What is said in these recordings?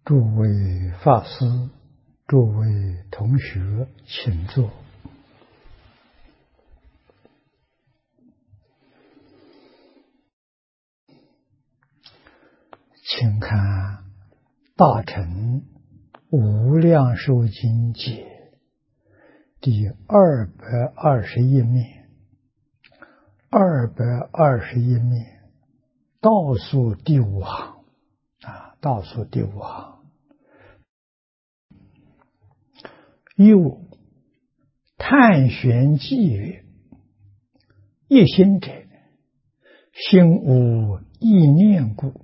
诸位法师，诸位同学，请坐。请看《大乘无量寿经解》第221面，221面倒数第5行倒数第5行。又探玄记曰：一心者，心无意念故。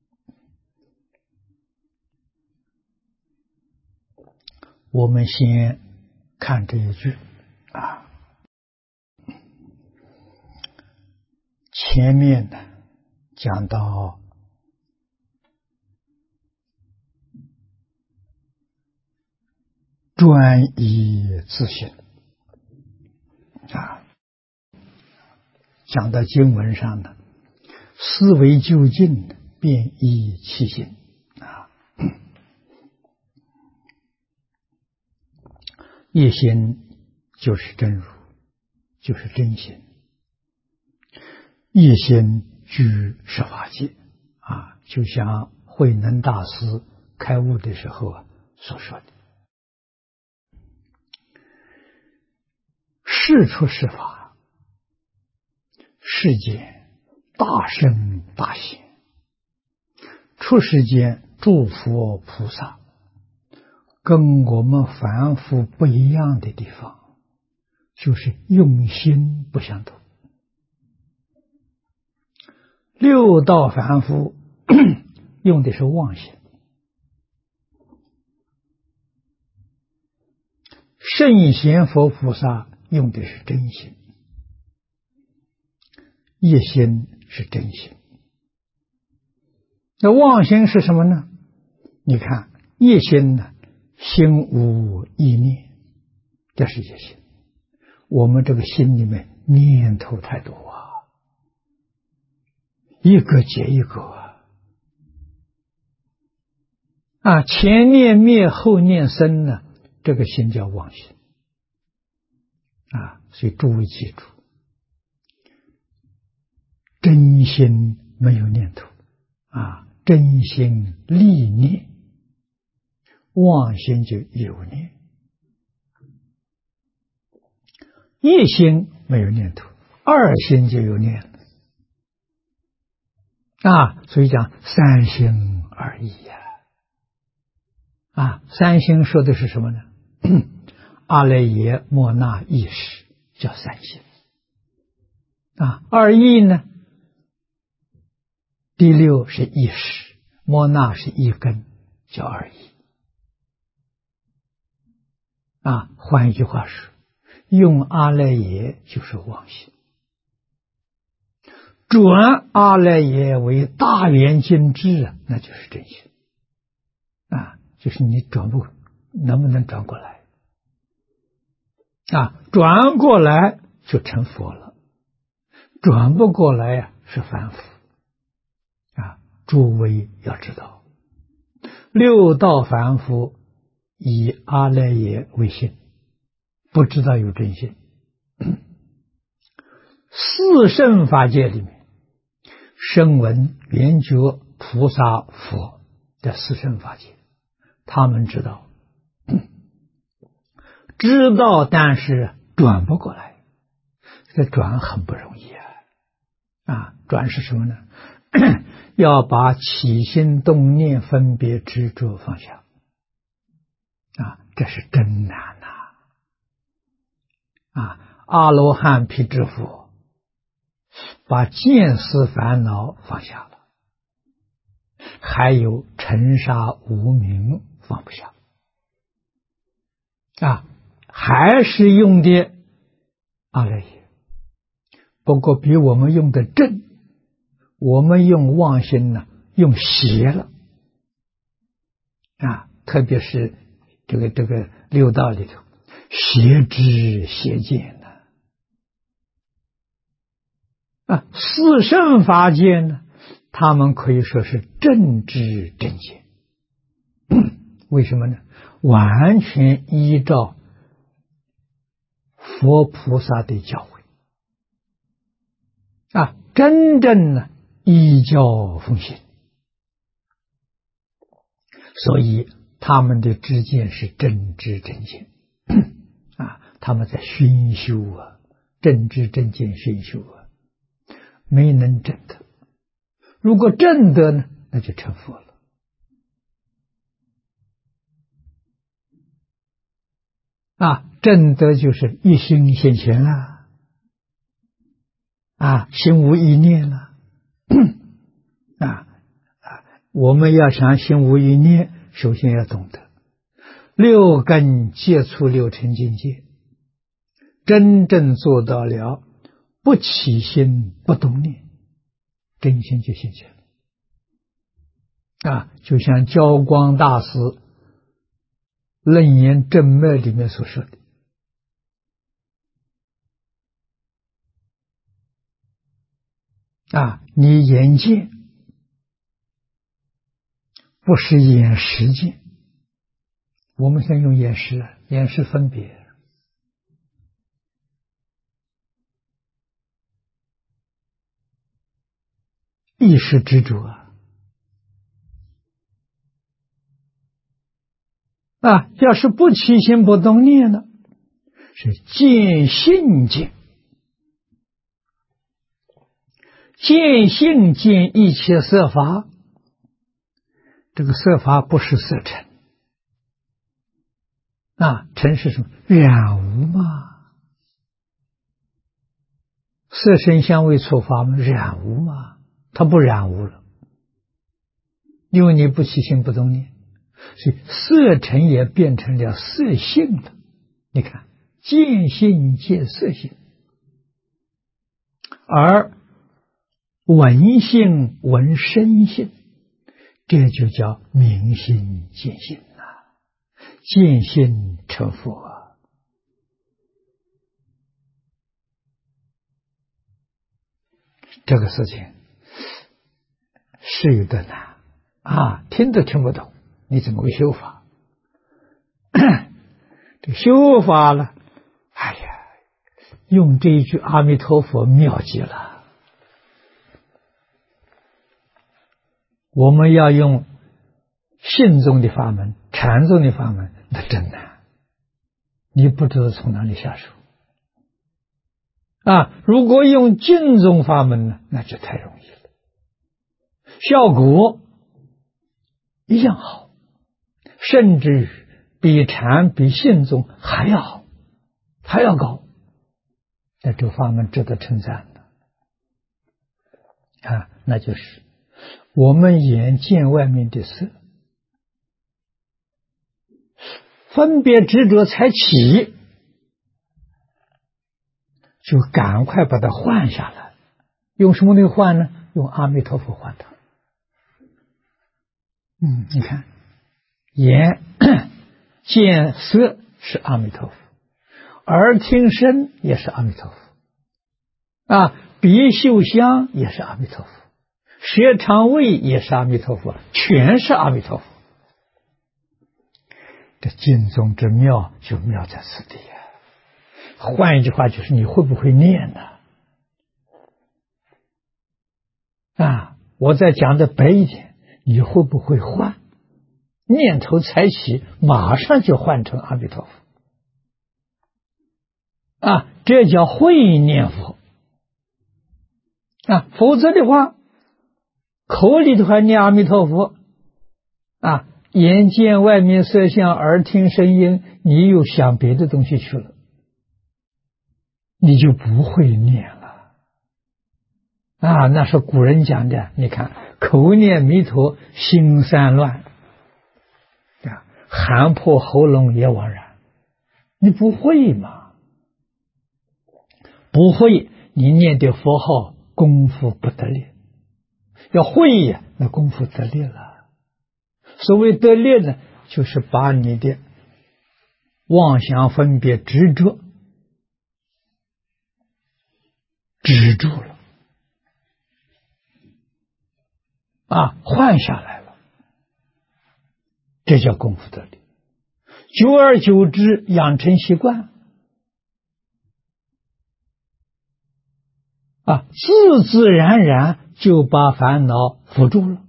我们先看这一句前面呢讲到专一自性讲到经文上呢，思维究竟便依其心一心就是真如，就是真心，一心居十法界就像慧能大师开悟的时候所说的，事出世法，世间大圣大贤，出世间诸佛菩萨，跟我们凡夫不一样的地方，就是用心不相同。六道凡夫用的是妄心，圣贤佛菩萨用的是真心，一心是真心。那妄心是什么呢？你看一心呢，心无意念，这是一心。我们这个心里面念头太多一个接一个前念灭后念生呢，这个心叫妄心所以诸位记住，真心没有念头真心立念，妄心就有念。一心没有念头，二心就有念所以讲三心二意三心说的是什么呢？阿赖耶莫那意识叫三心二意呢，第六是意识，莫那是一根，叫二意换一句话说，用阿赖耶就是妄心，转阿赖耶为大圆镜智那就是真心就是你能不能转过来转过来就成佛了，转不过来是凡夫诸位要知道，六道凡夫以阿赖耶为心，不知道有真心。四圣法界里面，声闻缘觉菩萨佛的四圣法界，他们知道但是转不过来，这转很不容易转是什么呢？要把起心动念分别执着放下这是真难阿罗汉辟支佛把见思烦恼放下了，还有尘沙无明放不下还是用的阿赖耶，不过比我们用的正，我们用妄心呢用邪了特别是这个六道里头邪知邪见四圣法界呢，他们可以说是正知正见为什么呢？完全依照佛菩萨的教诲真正呢依教奉行，所以他们的知见是真知真见他们在熏修真知真见熏修没能证得。如果证得呢，那就成佛了。证得就是一心现前了心无一念了我们要想心无一念，首先要懂得六根接触六尘境界，真正做到了不起心不动念，真心就现前了就像教光大师楞严正脉里面所说的你眼见不是眼识见，我们现在用眼识眼识分别意识执着要是不起心不动念呢，是见性见，见性见一切色法，这个色法不是色尘尘是什么？染污嘛，色声香味触法嘛，染污嘛，它不染污了，因为你不起心不动念，所以色尘也变成了色性了。你看见性见色性，而闻性闻声性，这就叫明心见性见性成佛这个事情是有点难听都听不懂，你怎么个修法？这修法了，用这一句阿弥陀佛妙极了。我们要用信宗的法门禅宗的法门，那真难，你不知道从哪里下手如果用净宗法门呢，那就太容易了，效果一样好，甚至比禅比信宗还要好，还要高，那这个法门值得称赞的那就是我们眼见外面的色，分别执着才起，就赶快把它换下来。用什么东西换呢？用阿弥陀佛换它。你看眼见色是阿弥陀佛，耳听声也是阿弥陀佛鼻嗅香也是阿弥陀佛，舌尝味也是阿弥陀佛，全是阿弥陀佛。这经宗之妙就妙在此地换一句话就是你会不会念呢我再讲的白一点，你会不会换？念头才起，马上就换成阿弥陀佛这叫会念佛否则的话，口里头还念阿弥陀佛眼见外面色相，耳听声音，你又想别的东西去了，你就不会念了那是古人讲的，你看口念弥陀心散乱喊破喉咙也枉然，你不会嘛？不会，你念的佛号功夫不得力，要会呀，那功夫得力了。所谓得力呢，就是把你的妄想分别执着止住了换下来了， 这叫功夫得力。久而久之，养成习惯，自自然然就把烦恼扶住了。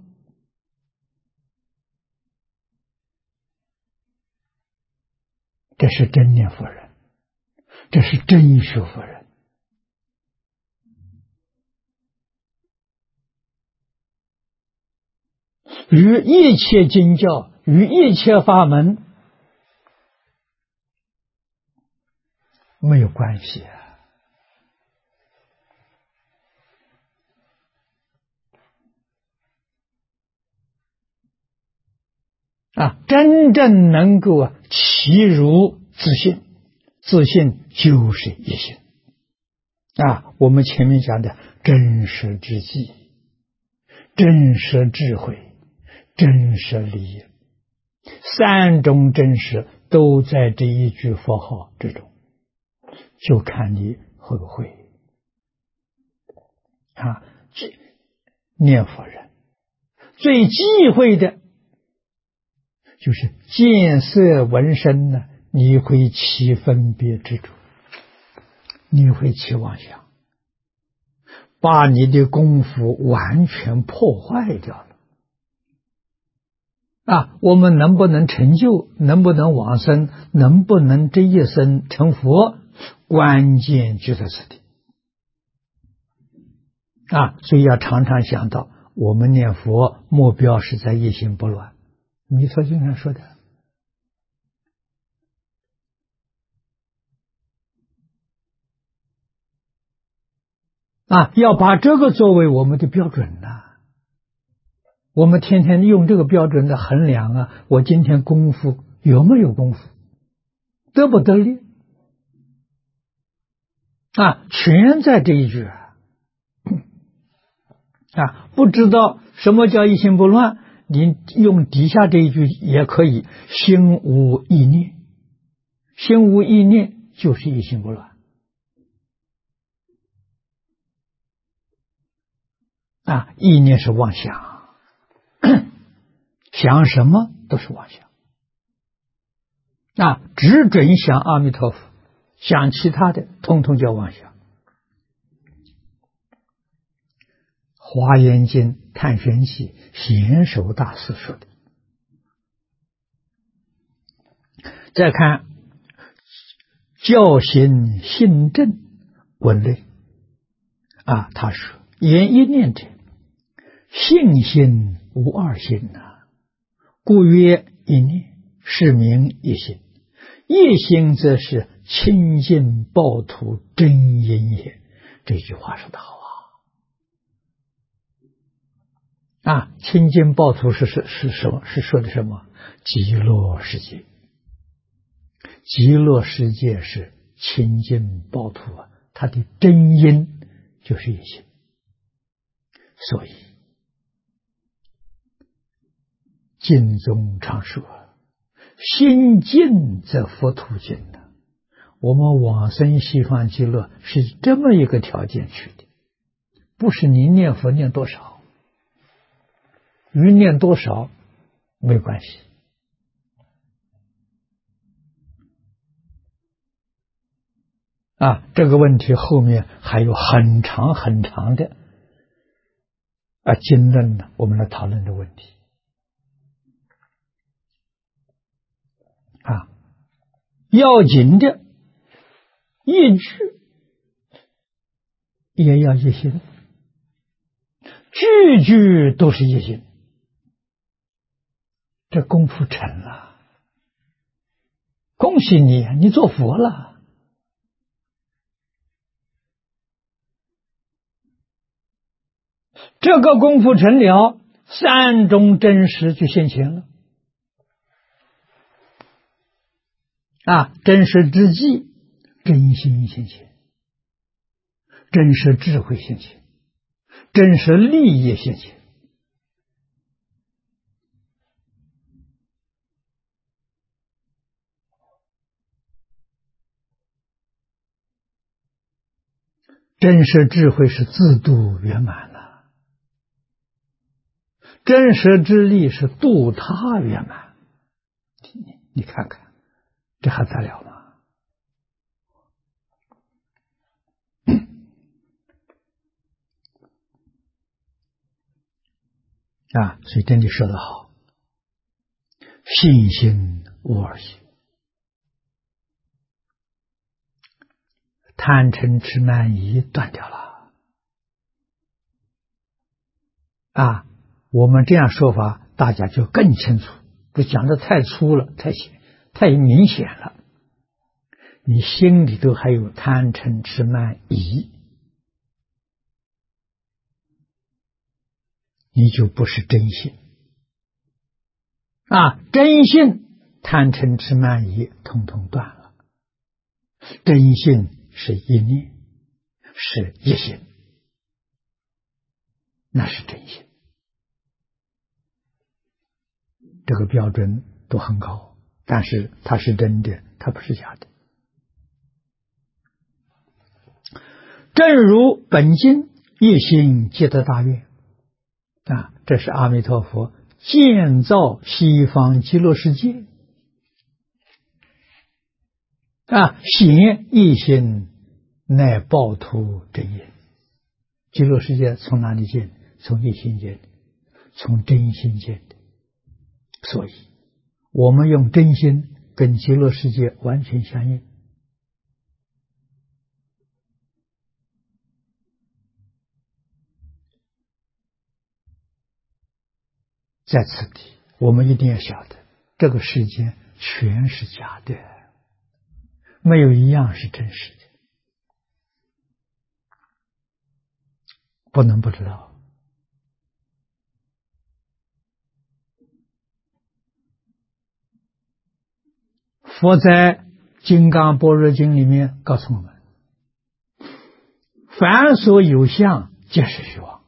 这是真念佛人，这是真学佛人。与一切经教，与一切法门没有关系真正能够契入自信，自信就是一心我们前面讲的真实之际、真实智慧、真实理，三种真实都在这一句佛号之中，就看你会不会念佛人最忌讳的就是见色闻声呢，你会起分别执着，你会起妄想，把你的功夫完全破坏掉了我们能不能成就，能不能往生，能不能这一生成佛，关键就在此地所以要常常想到我们念佛目标是在一心不乱，弥陀经上说的要把这个作为我们的标准我们天天用这个标准的衡量我今天功夫有没有功夫，得不得力全在这一句不知道什么叫一心不乱，你用底下这一句也可以，心无意念，心无意念就是一心不乱意念是妄想，想什么都是妄想只准想阿弥陀佛，想其他的通通叫妄想。华严经探玄记贤首大师说的。再看教行信正文类他说言一念者，信心无二心故曰一念，是名一心。一心则是清净报土真因也。这句话说得好清净报土是什么？是说的什么？极乐世界。极乐世界是清净报土它的真因就是一心。所以经中常说心净则佛土净我们往生西方极乐是这么一个条件去的，不是你念佛念多少，与念多少没关系这个问题后面还有很长很长的经论我们来讨论的问题要紧的一句也要一心，句句都是一心，这功夫成了，恭喜你，你做佛了。这个功夫成了，三种真实就现前了真实之际，真心现前，真实智慧现前，真实利益现前。真实智慧是自度圆满了，真实之力是度他圆满你看看，这还得了吗？所以真的说得好，信心无二心，贪嗔痴慢疑断掉了。我们这样说法，大家就更清楚。这讲的太粗了，太明显了。你心里头还有贪嗔痴慢疑，你就不是真心。真心贪嗔痴慢疑统统断了，真心是一念，是一心，那是真心。这个标准都很高，但是它是真的，它不是假的。正如本经一心皆得大愿这是阿弥陀佛建造西方极乐世界显一心乃报土真因。极乐世界从哪里建？从一心建的，从真心建的。所以我们用真心跟极乐世界完全相应。在此地我们一定要晓得，这个世界全是假的，没有一样是真实的，不能不知道。佛在《金刚般若经》里面告诉我们，凡所有相皆是虚妄。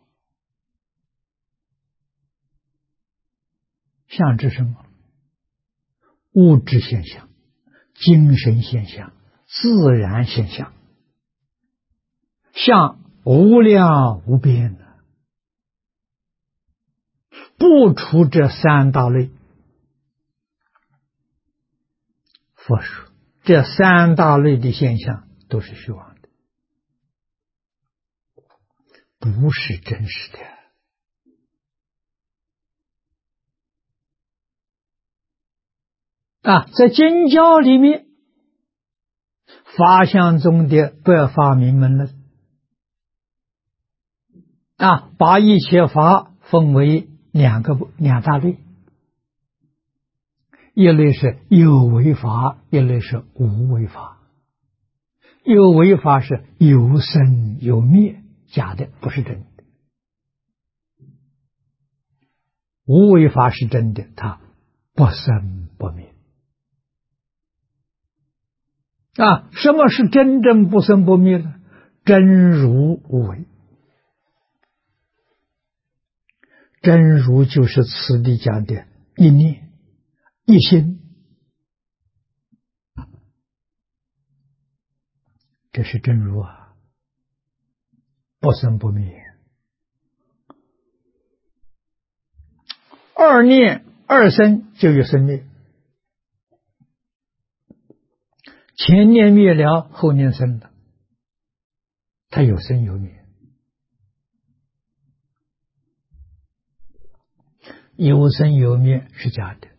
相指什么？物质现象、精神现象、自然现象。相无量无边的，不除这三大类。佛说这三大类的现象都是虚妄的，不是真实的。在经教里面，法相中的百法明门论把一切法分为两大类，一类是有为法，一类是无为法。有为法是有生有灭，假的，不是真的。无为法是真的，它不生不灭。什么是真正不生不灭呢？真如无为。真如就是此地讲的一念一心，这是真如不生不灭。二念二生就有生灭，前念灭了，后念生了，它有生有灭。有生有灭是假的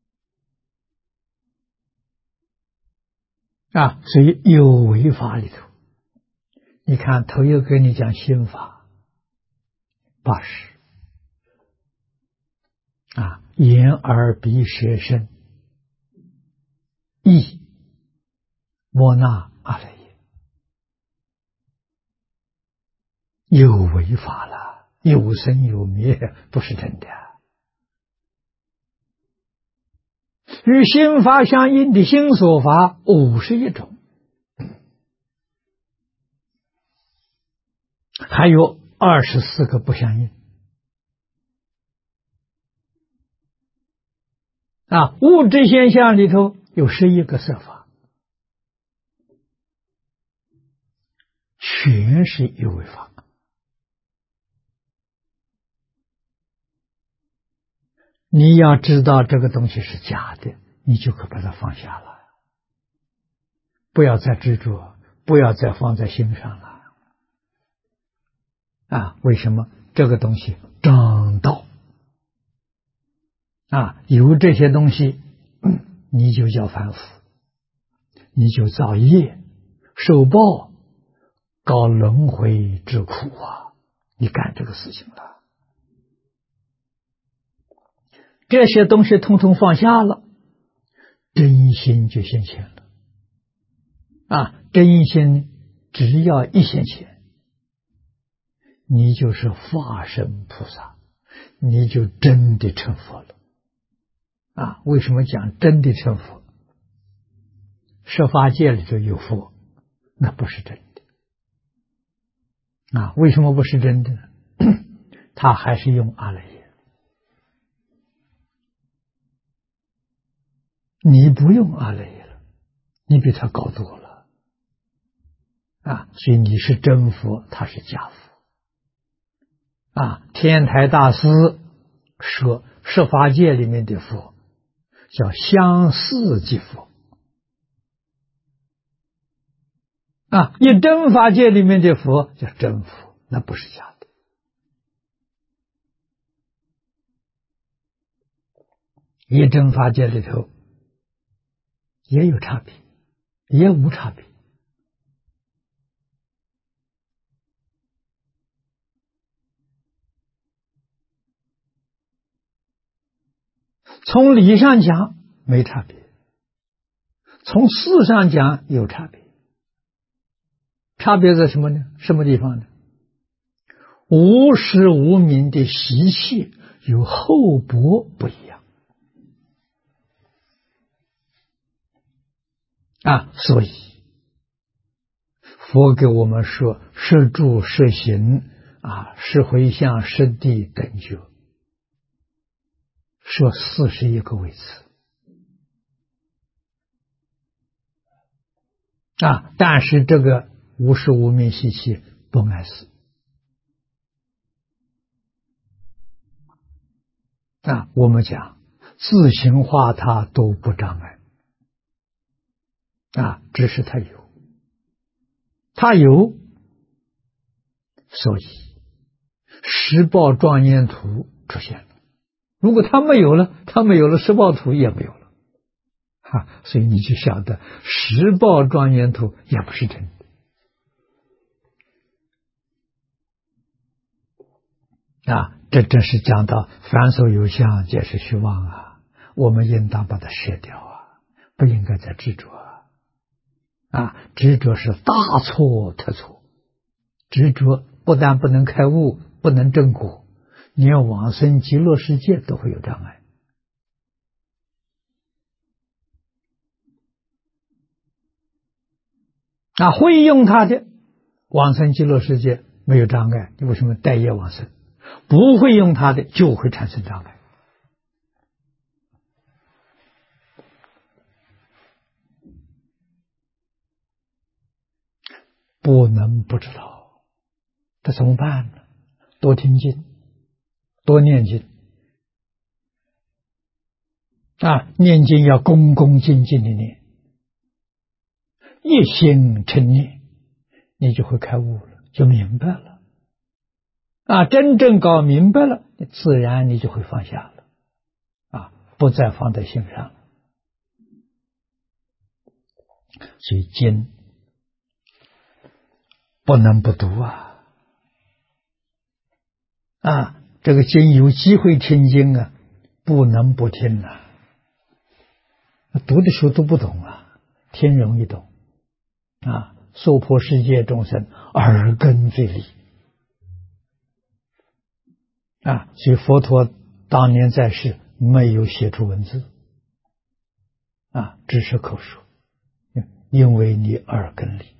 所以有为法里头，你看头又跟你讲心法80眼耳鼻舌身意莫那阿赖耶，有为法了，有生有灭，不是真的。与心法相应的心所法51种，还有24个不相应物质现象里头有11个色法，全是有为法。你要知道这个东西是假的， 你就可把它放下了，不要再执着，不要再放在心上了。为什么？这个东西正道有这些东西，你就叫凡夫，你就造业受报，搞轮回之苦你干这个事情了。这些东西统统放下了，真心就现前了真心只要一现前，你就是化身菩萨，你就真的成佛了为什么讲真的成佛？十法界里头有佛，那不是真的为什么不是真的呢？他还是用阿赖耶，你不用阿赖耶了，你比他高多了所以你是真佛，他是假佛天台大师说十法界里面的佛叫相似即佛一真法界里面的佛叫真佛，那不是假的。一真法界里头也有差别，也无差别。从理上讲没差别，从事上讲有差别。差别在什么呢？什么地方呢？无始无明的习气有厚薄不一样所以佛给我们说摄住摄行摄回向摄地等觉，说41个位次但是这个无始无明习气不碍事我们讲自行化他都不障碍只是他有，所以十报庄严图出现了。如果他没有了十报图也没有了所以你就晓得十报庄严图也不是真的这正是讲到凡所有相皆是虚妄我们应当把它舍掉不应该再执着执着是大错特错，执着不但不能开悟，不能证果，连往生极乐世界都会有障碍会用它的往生极乐世界没有障碍，你为什么带业往生？不会用它的就会产生障碍不能不知道，这怎么办呢？多听经，多念经念经要恭恭敬敬的念，一心称念，你就会开悟了，就明白了真正搞明白了，自然你就会放下了不再放在心上了。所以经不能不读这个经有机会听经不能不听读的时候读不懂听容易懂娑婆世界众生耳根最利所以佛陀当年在世没有写出文字只是口说，因为你耳根利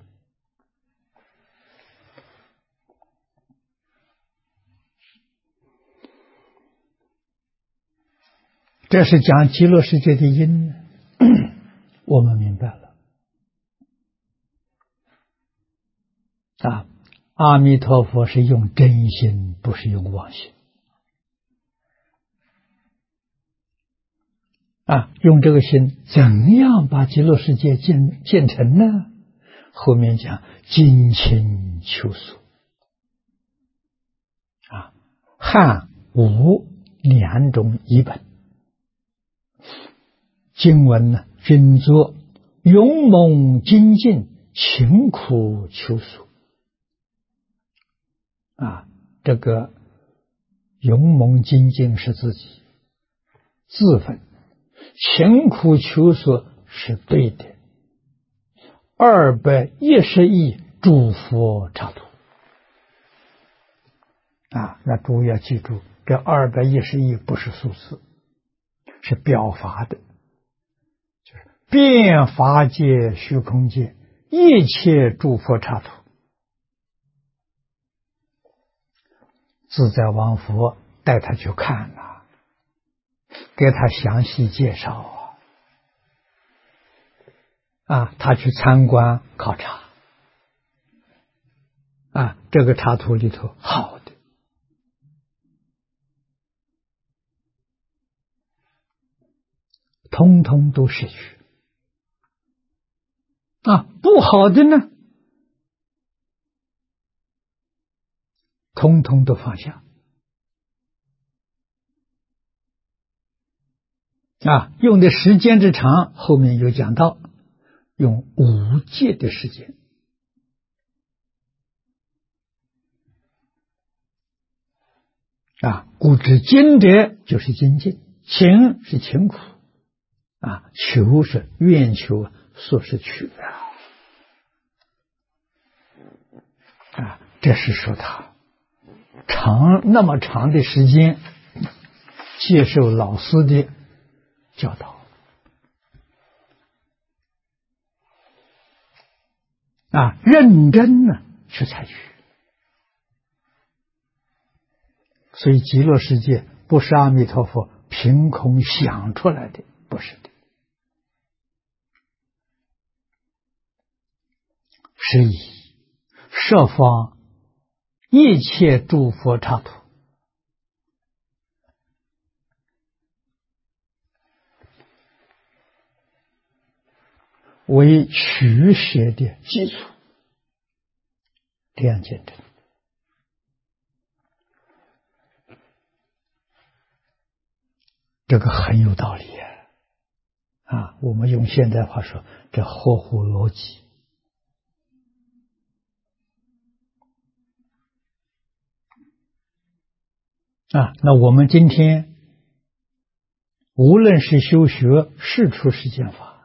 这是讲极乐世界的因我们明白了阿弥陀佛是用真心，不是用妄心用这个心怎样把极乐世界建成呢？后面讲精勤求索汉吴两种译本。经文呢，均作勇猛精进，勤苦求索。这个勇猛精进是自己自分，勤苦求索是对的。210亿诸佛刹土那诸位要记住，这210亿不是数字，是表法的，就是遍法界虚空界一切诸佛刹土。自在王佛带他去看给他详细介绍他去参观考察这个刹土里头好的通通都失去不好的呢通通都放下用的时间之长，后面有讲到，用5戒的时间故知精者就是精进，勤是勤苦求是愿求，所是取这是说他那么长的时间接受老师的教导认真去采取。所以极乐世界不是阿弥陀佛凭空想出来的，不是的，是以设方一切诸佛刹土为取舍的基础，这样简单。这个很有道理我们用现代话说，这合乎逻辑那我们今天无论是修学世出世间法，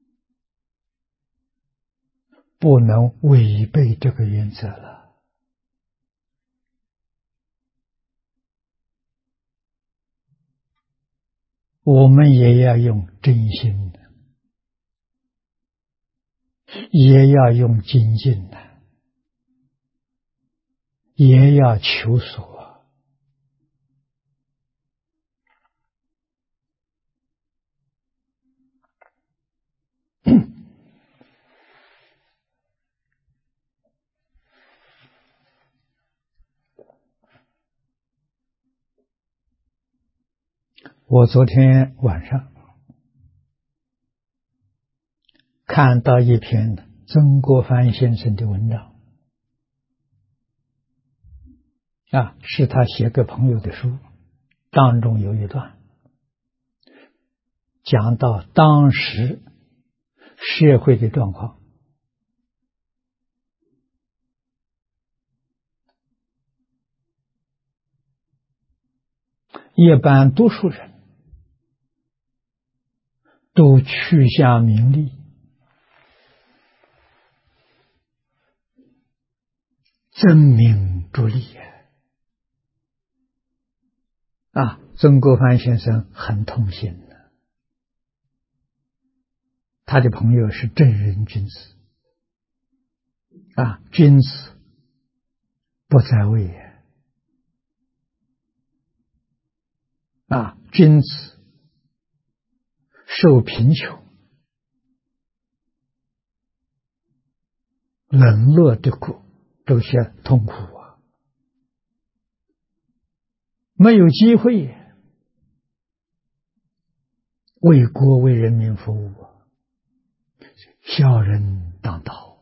不能违背这个原则了。我们也要用真心的，也要用精进的，也要求索我昨天晚上看到一篇曾国藩先生的文章是他写给朋友的书，当中有一段讲到当时社会的状况。一般多数人都趋向名利，争名逐利曾国藩先生很痛心的，他的朋友是正人君子君子不在位君子受贫穷冷落的苦，这些痛苦没有机会为国为人民服务，小人当道。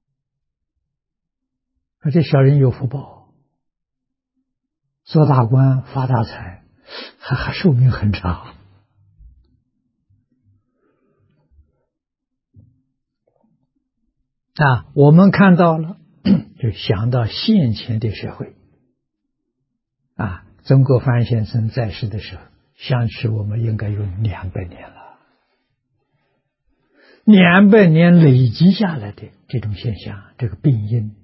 这小人有福报，做大官发大财，还寿命很长。我们看到了，就想到现前的社会。曾国藩先生在世的时候，想起我们应该有200年了，200年累积下来的这种现象，这个病因，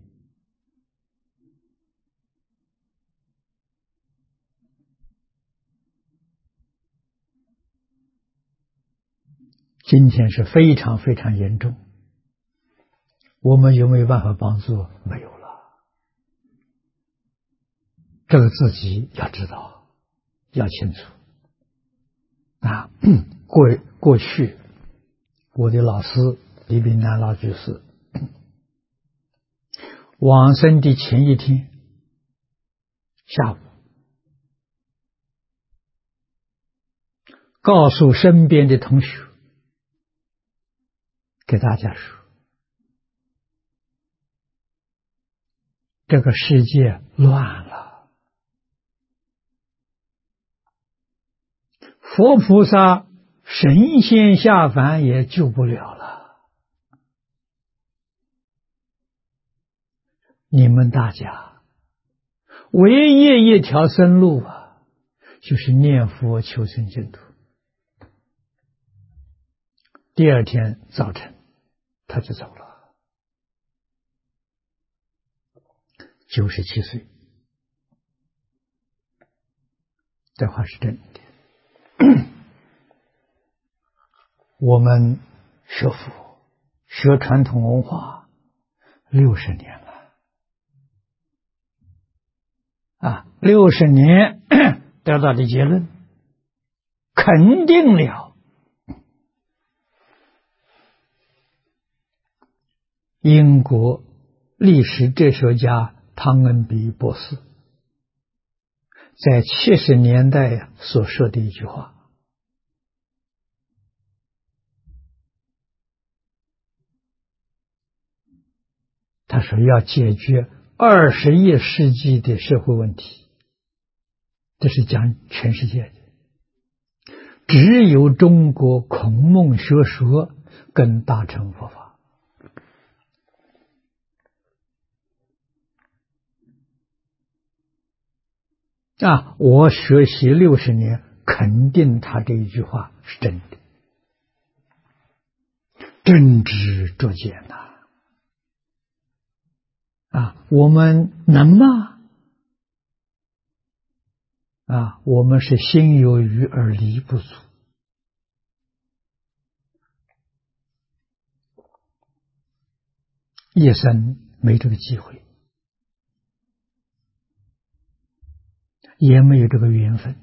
今天是非常非常严重。我们有没有办法帮助？没有了。这个自己要知道，要清楚。过去我的老师李炳南老居士往生的前一天下午，告诉身边的同学，给大家说，这个世界乱了，佛菩萨神仙下凡也救不了了，你们大家唯一一条生路就是念佛求生净土。第二天早晨他就走了，97岁。这话是真的。我们学佛学传统文化60年了，60年得到的结论肯定了英国历史哲学家汤恩比博士在70年代所说的一句话。他说要解决21世纪的社会问题，这是讲全世界的，只有中国孔孟学说跟大乘佛法。我学习60年，肯定他这一句话是真的，真知灼见我们能吗？我们是心有余而力不足。一生没这个机会，也没有这个缘分。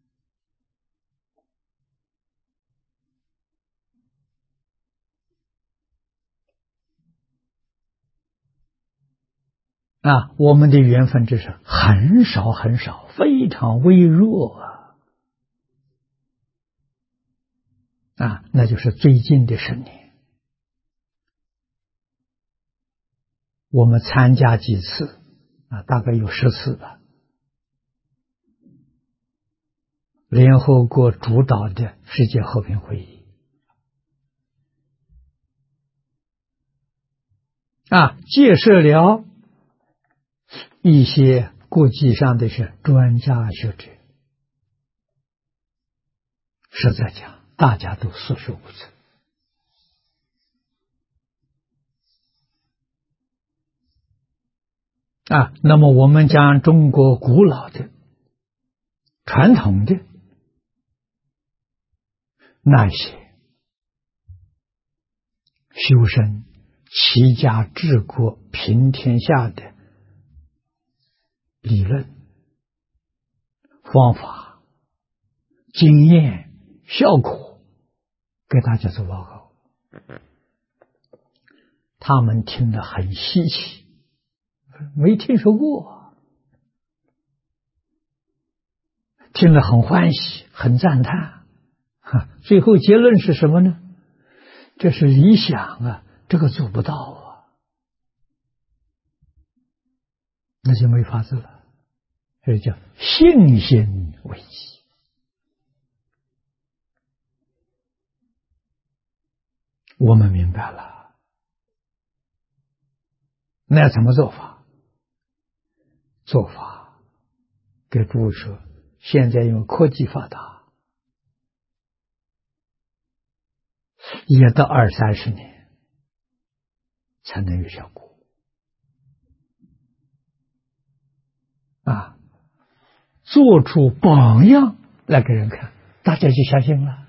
我们的缘分只是很少很少，非常微弱那就是最近的10年，我们参加几次大概有10次吧，联合国主导的世界和平会议介绍了一些国际上的是专家学者，实在讲大家都束手无策那么我们将中国古老的传统的那些修身齐家治国平天下的理论方法经验效果给大家做报告，他们听得很稀奇，没听说过，听了很欢喜很赞叹最后结论是什么呢？这是理想啊，这个做不到啊，那就没法子了。这叫信心危机。我们明白了，那怎么做法？做法给诸位说，现在用科技发达，也到20-30年才能有效果啊！做出榜样来给人看，大家就相信了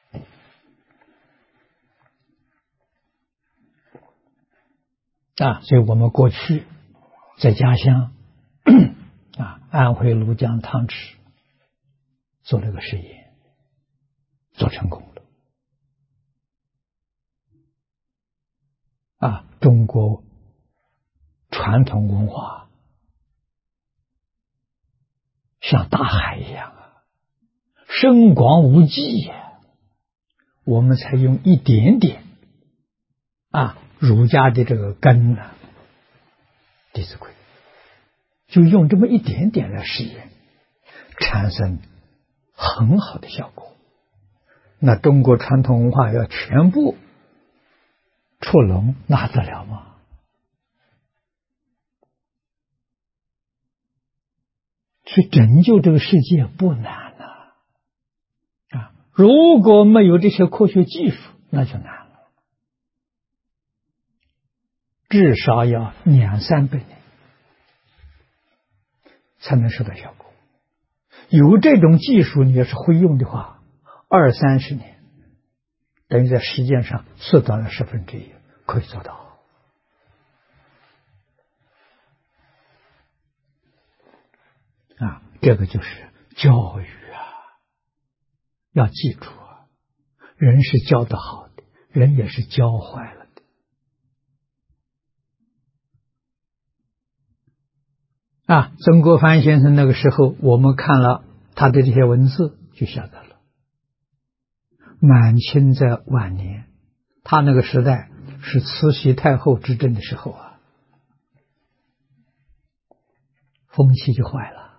啊！所以我们过去在家乡安徽庐江汤池做了个实验，做成功了中国传统文化像大海一样深广无际呀，我们才用一点点儒家的这个根《弟子规》，就用这么一点点来实验，产生很好的效果。那中国传统文化要全部出笼，那得了吗？所以拯救这个世界不难如果没有这些科学技术，那就难了，至少要200-300年才能收到效果。有这种技术，你要是会用的话，20-30年，等于在时间上缩短了1/10，可以做到。这个就是教育要记住人是教得好的，人也是教坏了的曾国藩先生那个时候，我们看了他的这些文字，就晓得了。满清在晚年，他那个时代是慈禧太后执政的时候风气就坏了。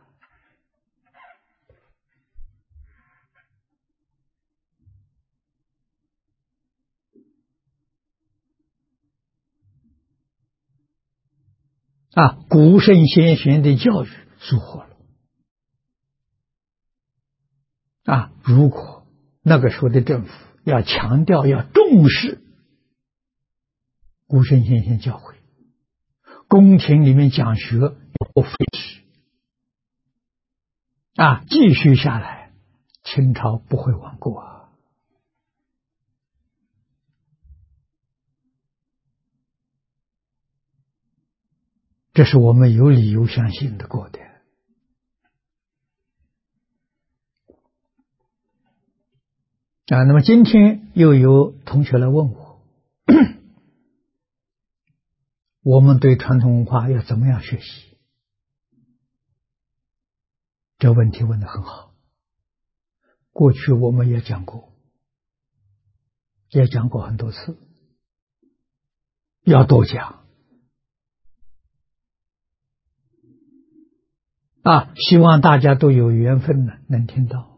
古圣先贤的教育疏忽了如果那个时候的政府要强调要重视古圣先贤教诲，宫廷里面讲学要不废止继续下来，清朝不会亡国这是我们有理由相信的过的那么今天又有同学来问我我们对传统文化要怎么样学习？这问题问得很好。过去我们也讲过很多次，要多讲希望大家都有缘分能听到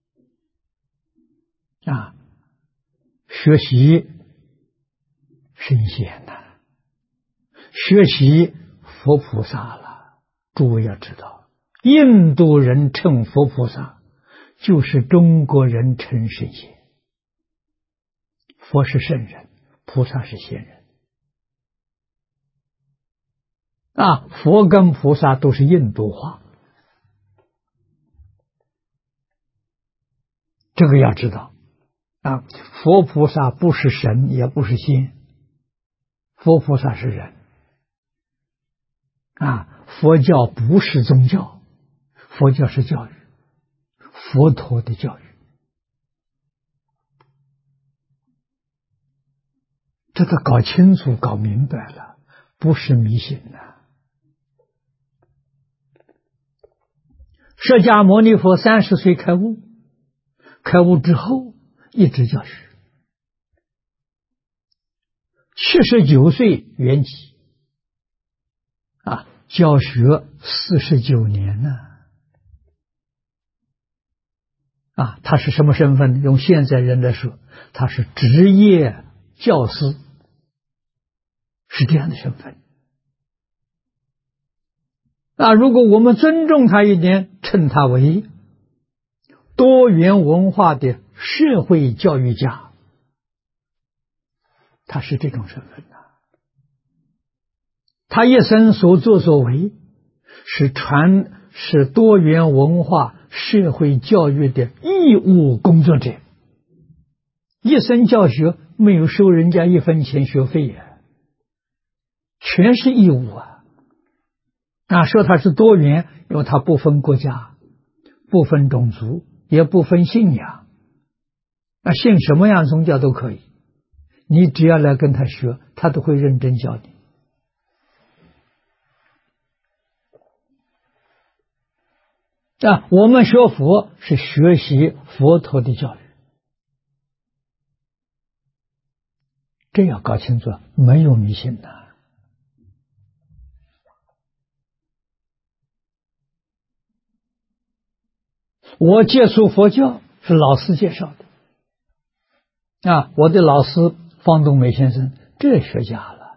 学习圣贤学习佛菩萨了。诸位要知道，印度人称佛菩萨，就是中国人称圣贤。佛是圣人，菩萨是贤人佛跟菩萨都是印度话，这个要知道佛菩萨不是神，也不是仙，佛菩萨是人佛教不是宗教，佛教是教育，佛陀的教育，这个搞清楚搞明白了，不是迷信释迦牟尼佛30岁开悟之后一直教学，79岁圆寂教学49年呢。他是什么身份？用现在人来说，他是职业教师，是这样的身份。如果我们尊重他一点，称他为多元文化的社会教育家，他是这种身份他一生所作所为是多元文化社会教育的义务工作者，一生教学没有收人家1分钱学费全是义务说他是多元，因为他不分国家，不分种族，也不分信仰，信什么样宗教都可以，你只要来跟他学，他都会认真教你。我们学佛是学习佛陀的教育，这要搞清楚，没有迷信的。我接触佛教是老师介绍的我的老师方东美先生哲学家了，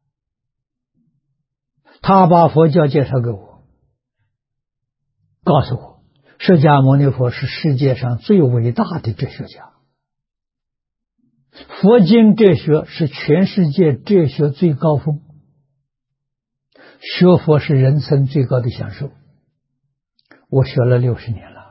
他把佛教介绍给我，告诉我释迦牟尼佛是世界上最伟大的哲学家，佛经哲学是全世界哲学最高峰，学佛是人生最高的享受。我学了60年了，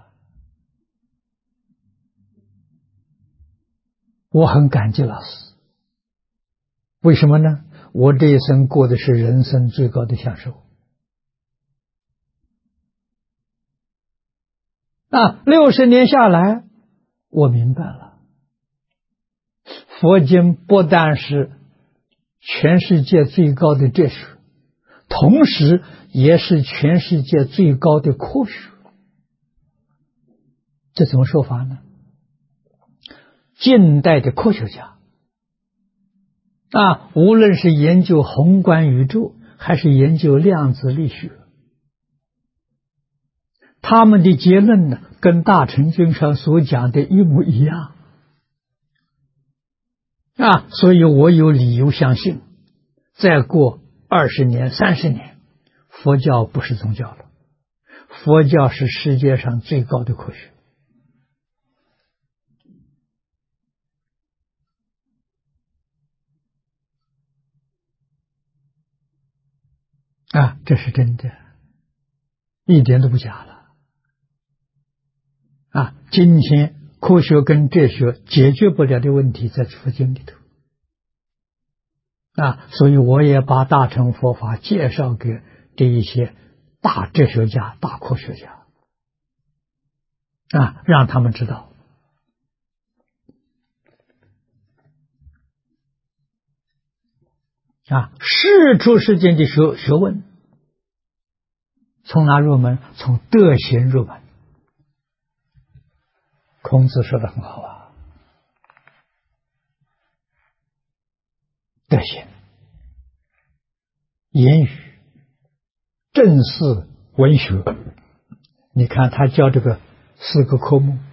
我很感激老师。为什么呢？我这一生过的是人生最高的享受。60年下来，我明白了，佛经不但是全世界最高的哲学，同时也是全世界最高的科学。这怎么说法呢？近代的科学家无论是研究宏观宇宙还是研究量子力学，他们的结论呢，跟大乘经上所讲的一模一样所以我有理由相信，再过20年、30年，佛教不是宗教了，佛教是世界上最高的科学。这是真的，一点都不假了今天科学跟哲学解决不了的问题在佛经里头所以我也把大乘佛法介绍给这一些大哲学家、大科学家让他们知道世出世间的学问从哪入门？从德行入门。孔子说的很好德行、言语、政事、文学，你看他教这个4个科目，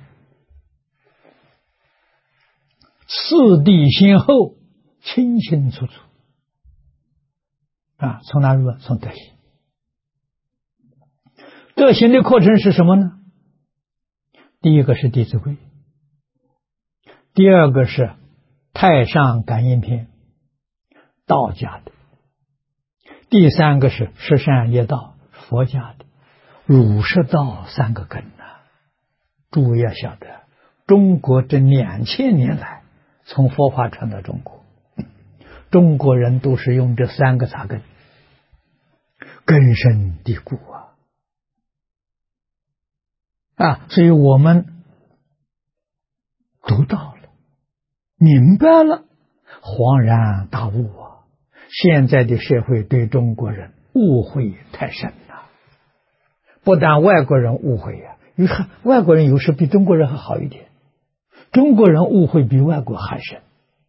次第先后，清清楚楚从哪入门？从德行。德行的课程是什么呢？第一个是《弟子规》，第二个是《太上感应篇》，道家的；第三个是《十善业道》，佛家的。儒释道3个根诸位要晓得，中国这2000年来，从佛法传到中国，中国人都是用这3个扎根，根深蒂固所以我们读到了，明白了，恍然大悟现在的社会对中国人误会太深了，不但外国人误会外国人有时比中国人还好一点， 中国人误会比外国还深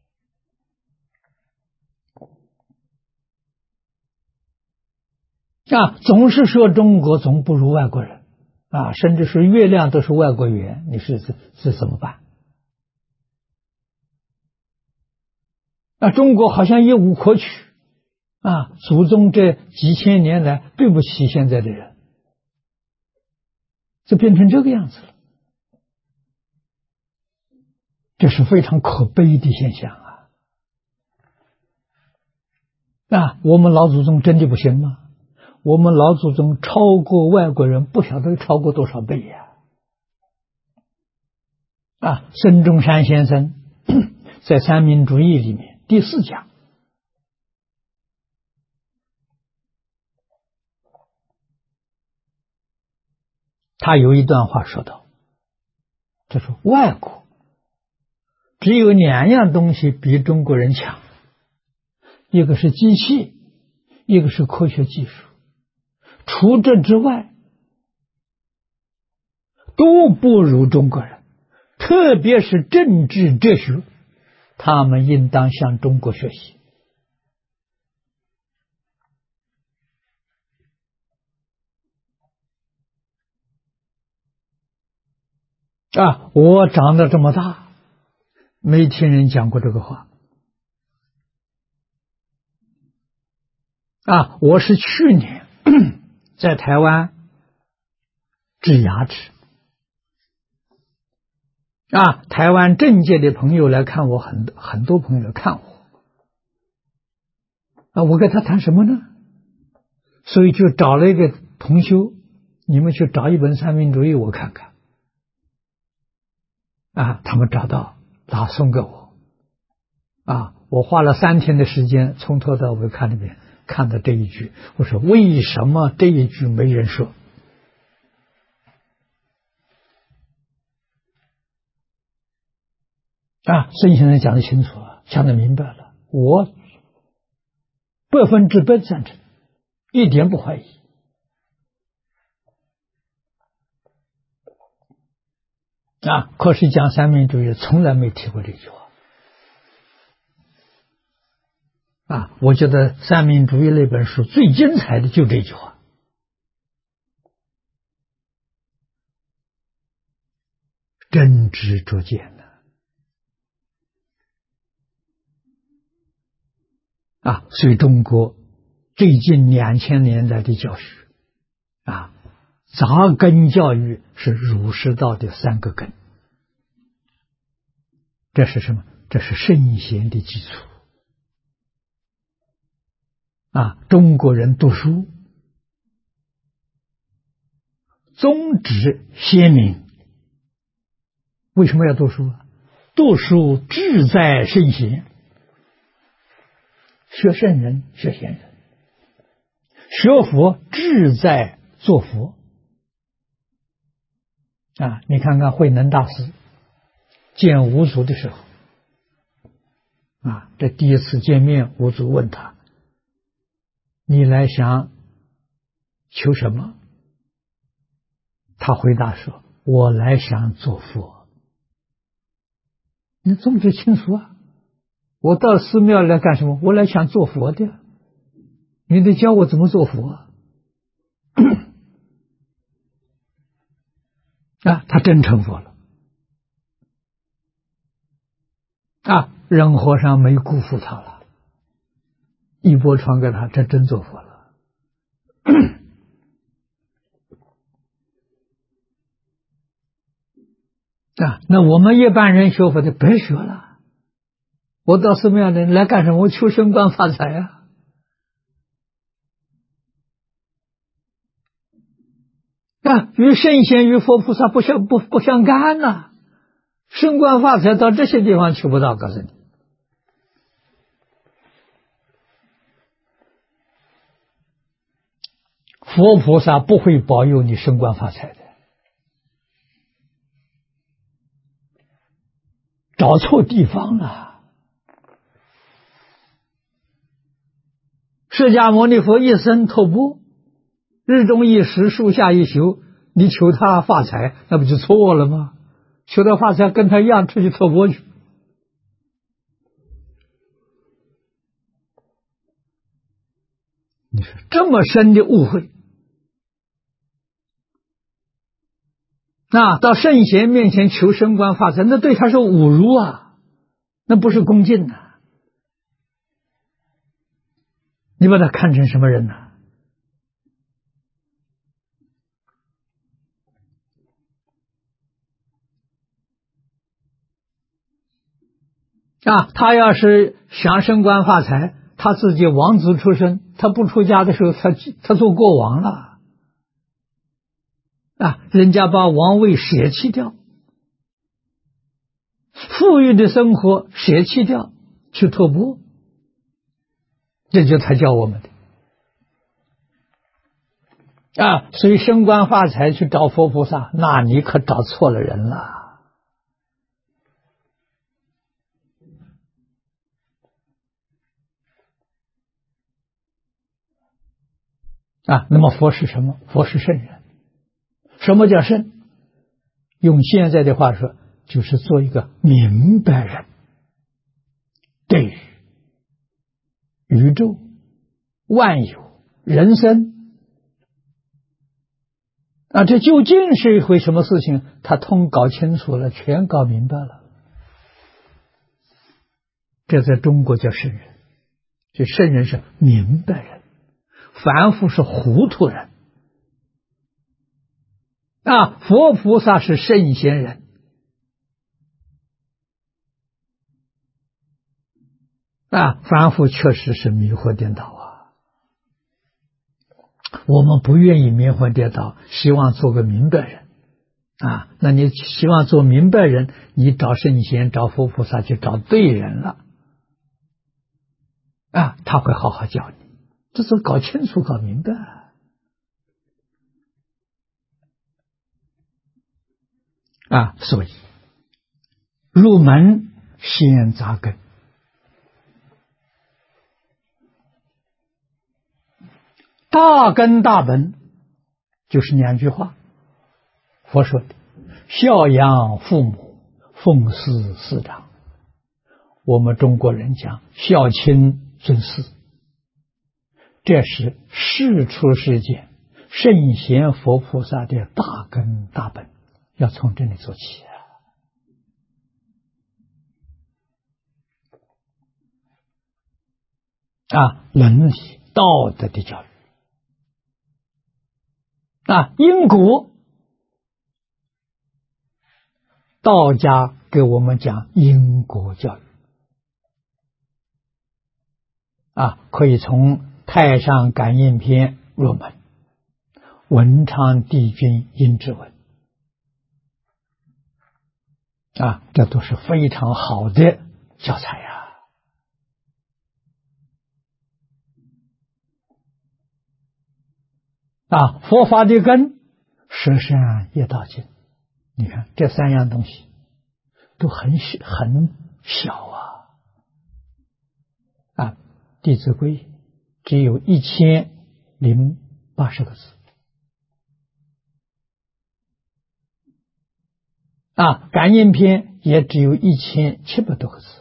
总是说中国总不如外国人甚至说月亮都是外国圆，你是怎么办？中国好像一无可取祖宗这几千年来对不起现在的人，就变成这个样子了，这是非常可悲的现象我们老祖宗真的不行吗？我们老祖宗超过外国人不晓得超过多少倍孙中山先生在三民主义里面第4讲，他有一段话说道，他说外国只有2样东西比中国人强，一个是机器，一个是科学技术，除这之外都不如中国人，特别是政治哲学，他们应当向中国学习我长得这么大没听人讲过这个话我是去年在台湾治牙齿台湾政界的朋友来看我，很多朋友来看我我跟他谈什么呢？所以就找了一个同修，你们去找一本三民主义我看看他们找到然后送给我我花了3天的时间从头到尾看了一遍，看到这一句，我说为什么这一句没人说孙先生讲得清楚了，讲得明白了，我100%赞成，一点不怀疑可是讲三民主义从来没提过这句话我觉得三民主义那本书最精彩的就这句话，真知灼见所以中国最近2000年来的教学扎根教育是儒释道的3个根，这是什么？这是圣贤的基础中国人读书宗旨鲜明，为什么要读书读书志在圣贤，学圣人学贤人，学佛志在做佛你看看慧能大师见五祖的时候这第一次见面，五祖问他，你来想求什么？他回答说，我来想做佛。你宗旨清楚我到寺庙来干什么？我来想做佛的，你得教我怎么做佛他真成佛了任和尚没辜负他了，一钵传给他，这真做佛了那我们一般人学佛的别学了，我到寺庙来干什么？我求升官发财与圣贤与佛菩萨不相干升官发财到这些地方求不到，告诉你佛菩萨不会保佑你升官发财的，找错地方了。释迦牟尼佛一生托钵，日中一时，树下一宿，你求他发财，那不就错了吗？ 求得发财跟他一样出去托钵去。你说这么深的误会，那到圣贤面前求升官发财，那对他是侮辱啊，那不是恭敬啊。你把他看成什么人呢？他要是想升官发财，他自己王子出身，他不出家的时候，他做国王了人家把王位舍弃掉，富裕的生活舍弃掉，去托钵，这就他教我们的所以升官发财去找佛菩萨，那你可找错了人了那么佛是什么？佛是圣人。什么叫圣？用现在的话说，就是做一个明白人，对于宇宙万有人生这究竟是一回什么事情，他通搞清楚了，全搞明白了。这在中国叫圣人，就圣人是明白人，凡夫是糊涂人佛菩萨是圣贤人凡夫确实是迷惑颠倒我们不愿意迷惑颠倒，希望做个明白人那你希望做明白人，你找圣贤找佛菩萨就找对人了他会好好教你，这是搞清楚搞明白所以入门先扎根，大根大本就是两句话，佛说的孝养父母，奉事师长。我们中国人讲孝亲尊师，这是世出世间圣贤佛菩萨的大根大本，要从这里做起伦理道德的教育因果，道家给我们讲因果教育可以从太上感应篇入门，文昌帝君阴之文这都是非常好的教材佛法的根，十善业道经。你看这三样东西都很小弟子规只有1080个字感应篇也只有1700多个字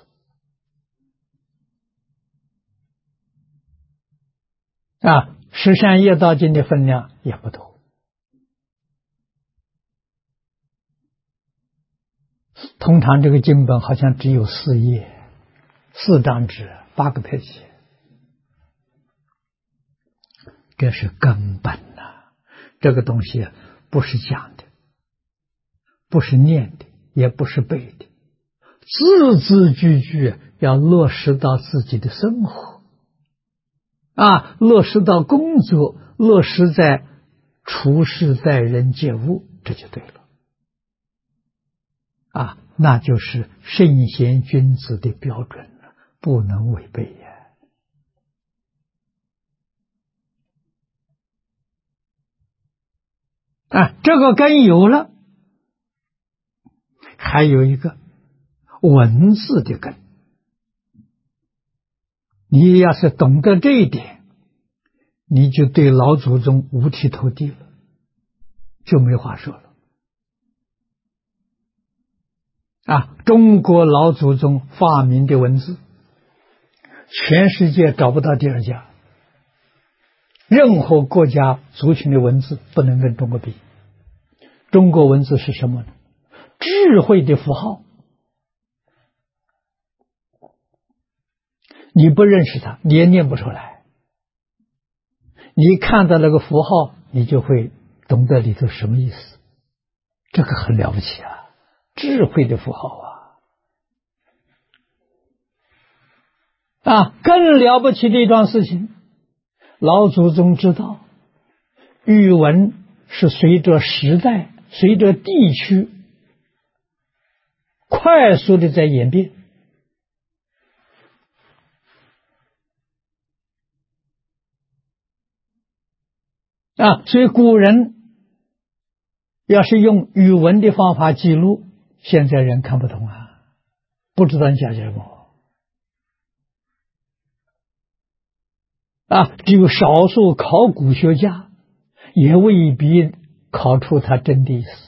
十善业道经的分量也不多，通常这个经本好像只有4页，4张纸，8个配写，这是根本这个东西不是讲的，不是念的，也不是背的，字字句句要落实到自己的生活落实到工作，落实在处事待人接物，这就对了那就是圣贤君子的标准了，不能违背这个根有了，还有一个文字的根，你要是懂得这一点，你就对老祖宗五体投地了，就没话说了中国老祖宗发明的文字，全世界找不到第二家，任何国家族群的文字不能跟中国比。中国文字是什么呢？智慧的符号，你不认识它，你也念不出来。你看到那个符号，你就会懂得里头什么意思。这个很了不起啊，智慧的符号更了不起的一桩事情，老祖宗知道语文是随着时代、随着地区快速的在演变。所以古人要是用语文的方法记录，现在人看不懂不知道你讲什么只有少数考古学家也未必考出他真的意思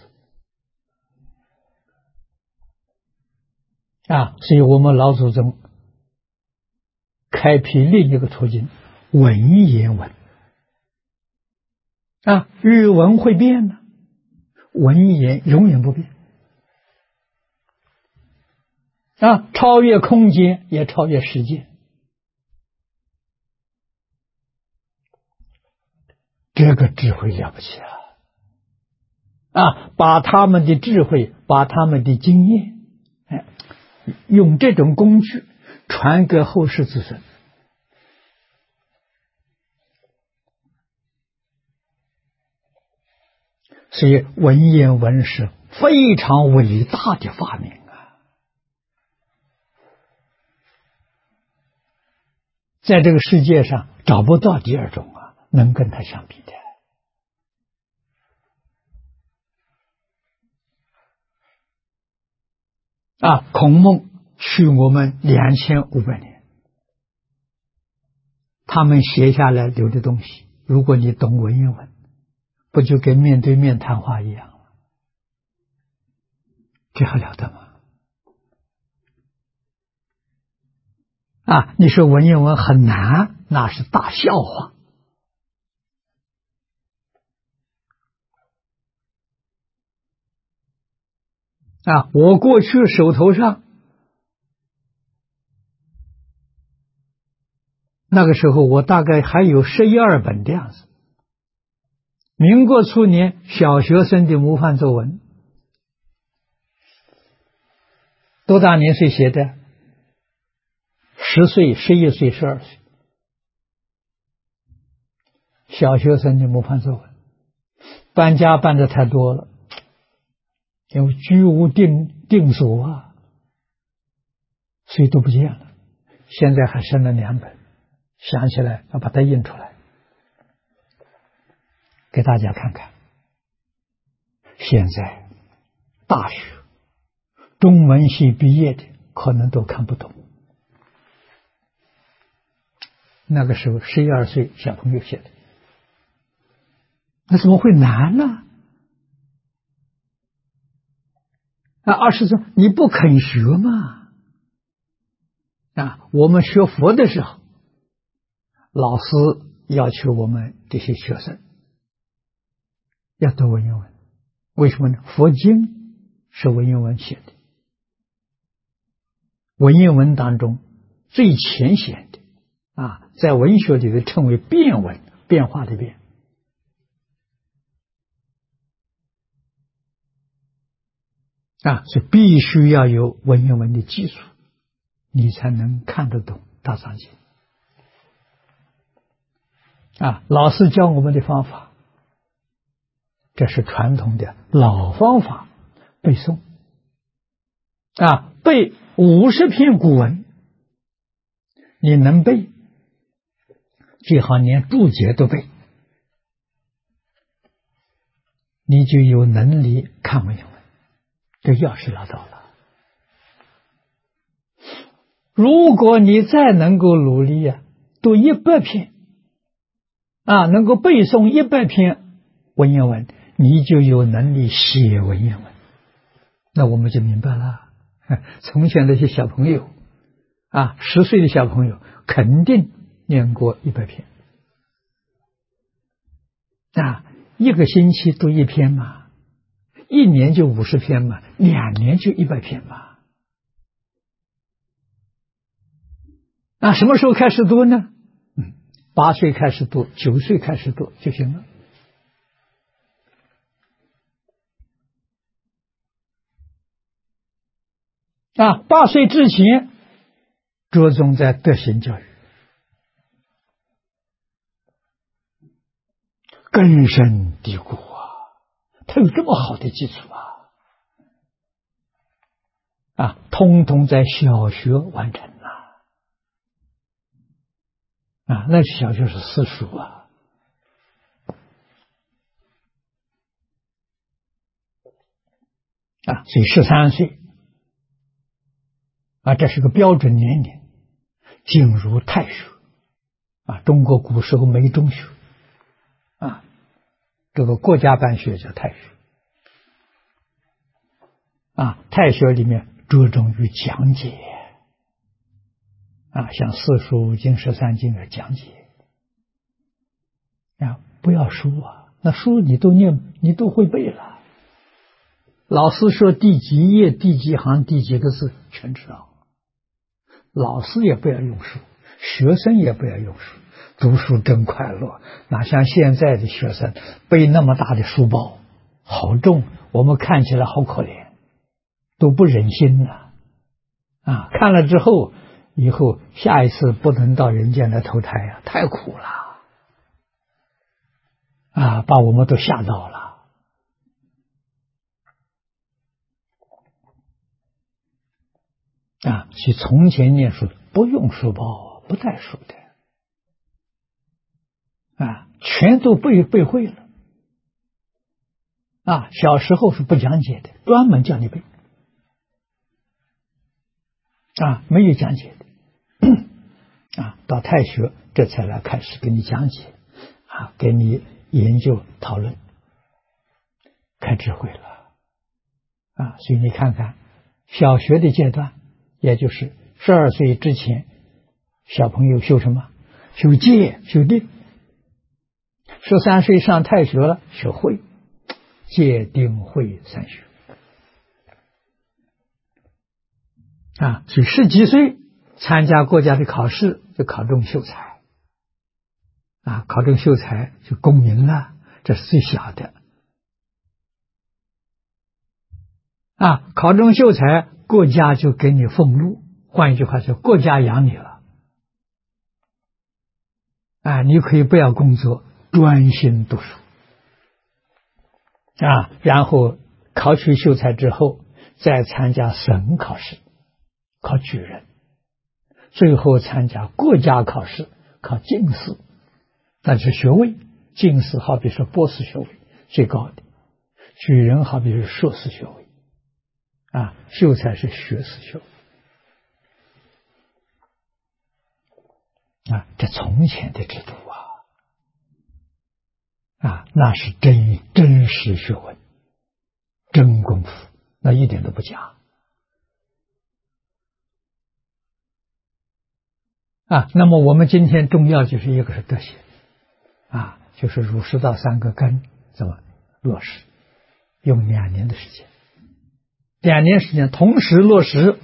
所以我们老祖宗开辟另一个途径，文言文语文会变呢，文言永远不变超越空间也超越时间。这个智慧了不起把他们的智慧，把他们的经验用这种工具传给后世子孙。所以文言文是非常伟大的发明在这个世界上找不到第二种能跟它相比的孔孟去我们2500年，他们写下来留的东西，如果你懂文言文，不就跟面对面谈话一样吗？这还了得吗？你说文言文很难，那是大笑话我过去手头上那个时候，我大概还有12本的样子。民国初年小学生的模范作文，多大年岁写的？10岁、11岁、12岁，小学生的模范作文，搬家搬的太多了，因为居无定所所以都不见了。现在还剩了2本，想起来要把它印出来给大家看看。现在大学中文系毕业的可能都看不懂，那个时候11、12岁小朋友写的，那怎么会难呢？20岁你不肯学嘛我们学佛的时候，老师要求我们这些学生要读文言文，为什么呢？佛经是文言文写的，文言文当中最浅显的在文学里头称为变文，变化的变所以必须要有文言文的基础，你才能看得懂大藏经老师教我们的方法，这是传统的老方法，背诵背50篇古文，你能背，最好连注解都背，你就有能力看文言文，这钥匙拿到了。如果你再能够努力读100篇能够背诵100篇文言文，你就有能力写文言文。那我们就明白了， 从前那些小朋友10岁的小朋友肯定念过100篇一个星期读1篇嘛，1年就50篇嘛，2年就100篇嘛。什么时候开始读呢？8岁开始读，9岁开始读就行了。8岁之前着重在德行教育，根深蒂固他有这么好的基础通通在小学完成那小学是私塾所以13岁这是个标准年龄，进入太学中国古时候没中学这个国家办学叫太学太学里面着重于讲解像四书五经13经的讲解不要书那书你都念，你都会背了，老师说第几页第几行第几个字全知道，老师也不要用书，学生也不要用书，读书真快乐，哪像现在的学生背那么大的书包好重，我们看起来好可怜，都不忍心了看了之后以后下一次不能到人间来投胎太苦了把我们都吓到了所以从前念书不用书包不带书的全都背会了小时候是不讲解的，专门叫你背没有讲解的到太学这才来开始给你讲解给你研究讨论，开智慧了所以你看看小学的阶段，也就是12岁之前，小朋友修什么？修戒修定。13岁上太学了，学慧，戒定慧3学所以10几岁参加国家的考试，就考中秀才考中秀才就功名了，这是最小的考中秀才国家就给你俸禄，换一句话说国家养你了你可以不要工作，专心读书然后考取秀才之后再参加省考试，考举人，最后参加国家考试，考进士，那是学位，进士好比说博士学位最高的，举人好比是硕士学位秀才是学士学位这从前的制度那是真实学问，真功夫，那一点都不假那么我们今天重要就是一个是德行就是儒释道3个根怎么落实，用2年的时间，2年时间同时落实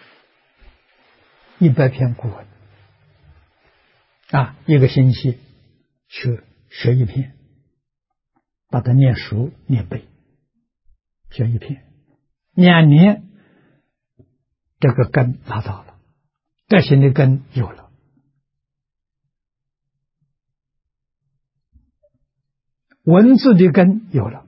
100篇古文一个星期学1篇，把它念熟念背，学1篇，2年这个根拿到了，德行的根有了，文字的根有了，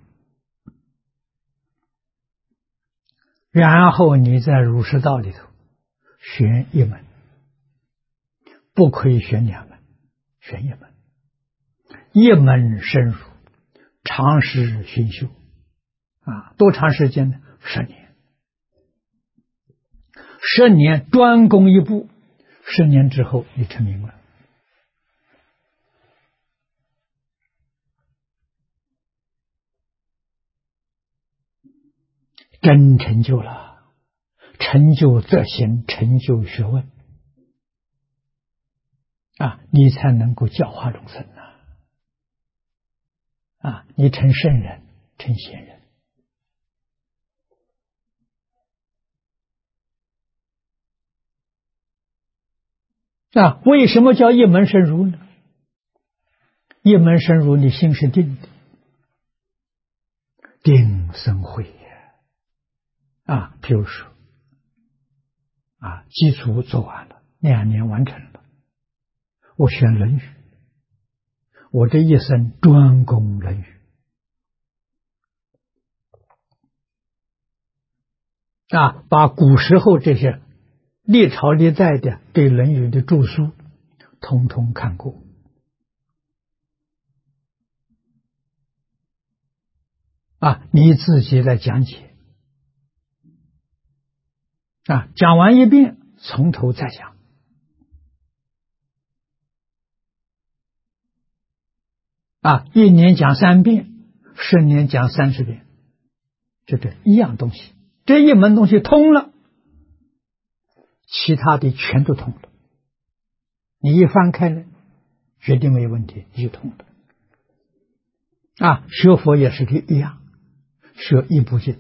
然后你在儒释道里头选1门，不可以选2门，选1门，1门深入，长时熏修多长时间呢？10年，10年专攻一部，10年之后你成名了真成就了，成成就德行，成就学问你才能够教化众生你成圣人，成贤人为什么叫一门深入呢？一门深入，你心是定的，定生慧譬如说基础做完了，2年完成了，我选《论语》，我这一生专攻《论语》把古时候这些历朝历代的对《论语》的著书统统看过你自己来讲解讲完一遍从头再讲1年讲3遍，10年讲30遍，这一样东西，这一门东西通了，其他的全都通了。你一翻开呢，绝对没有问题，你就通了学佛也是一样，学一部经，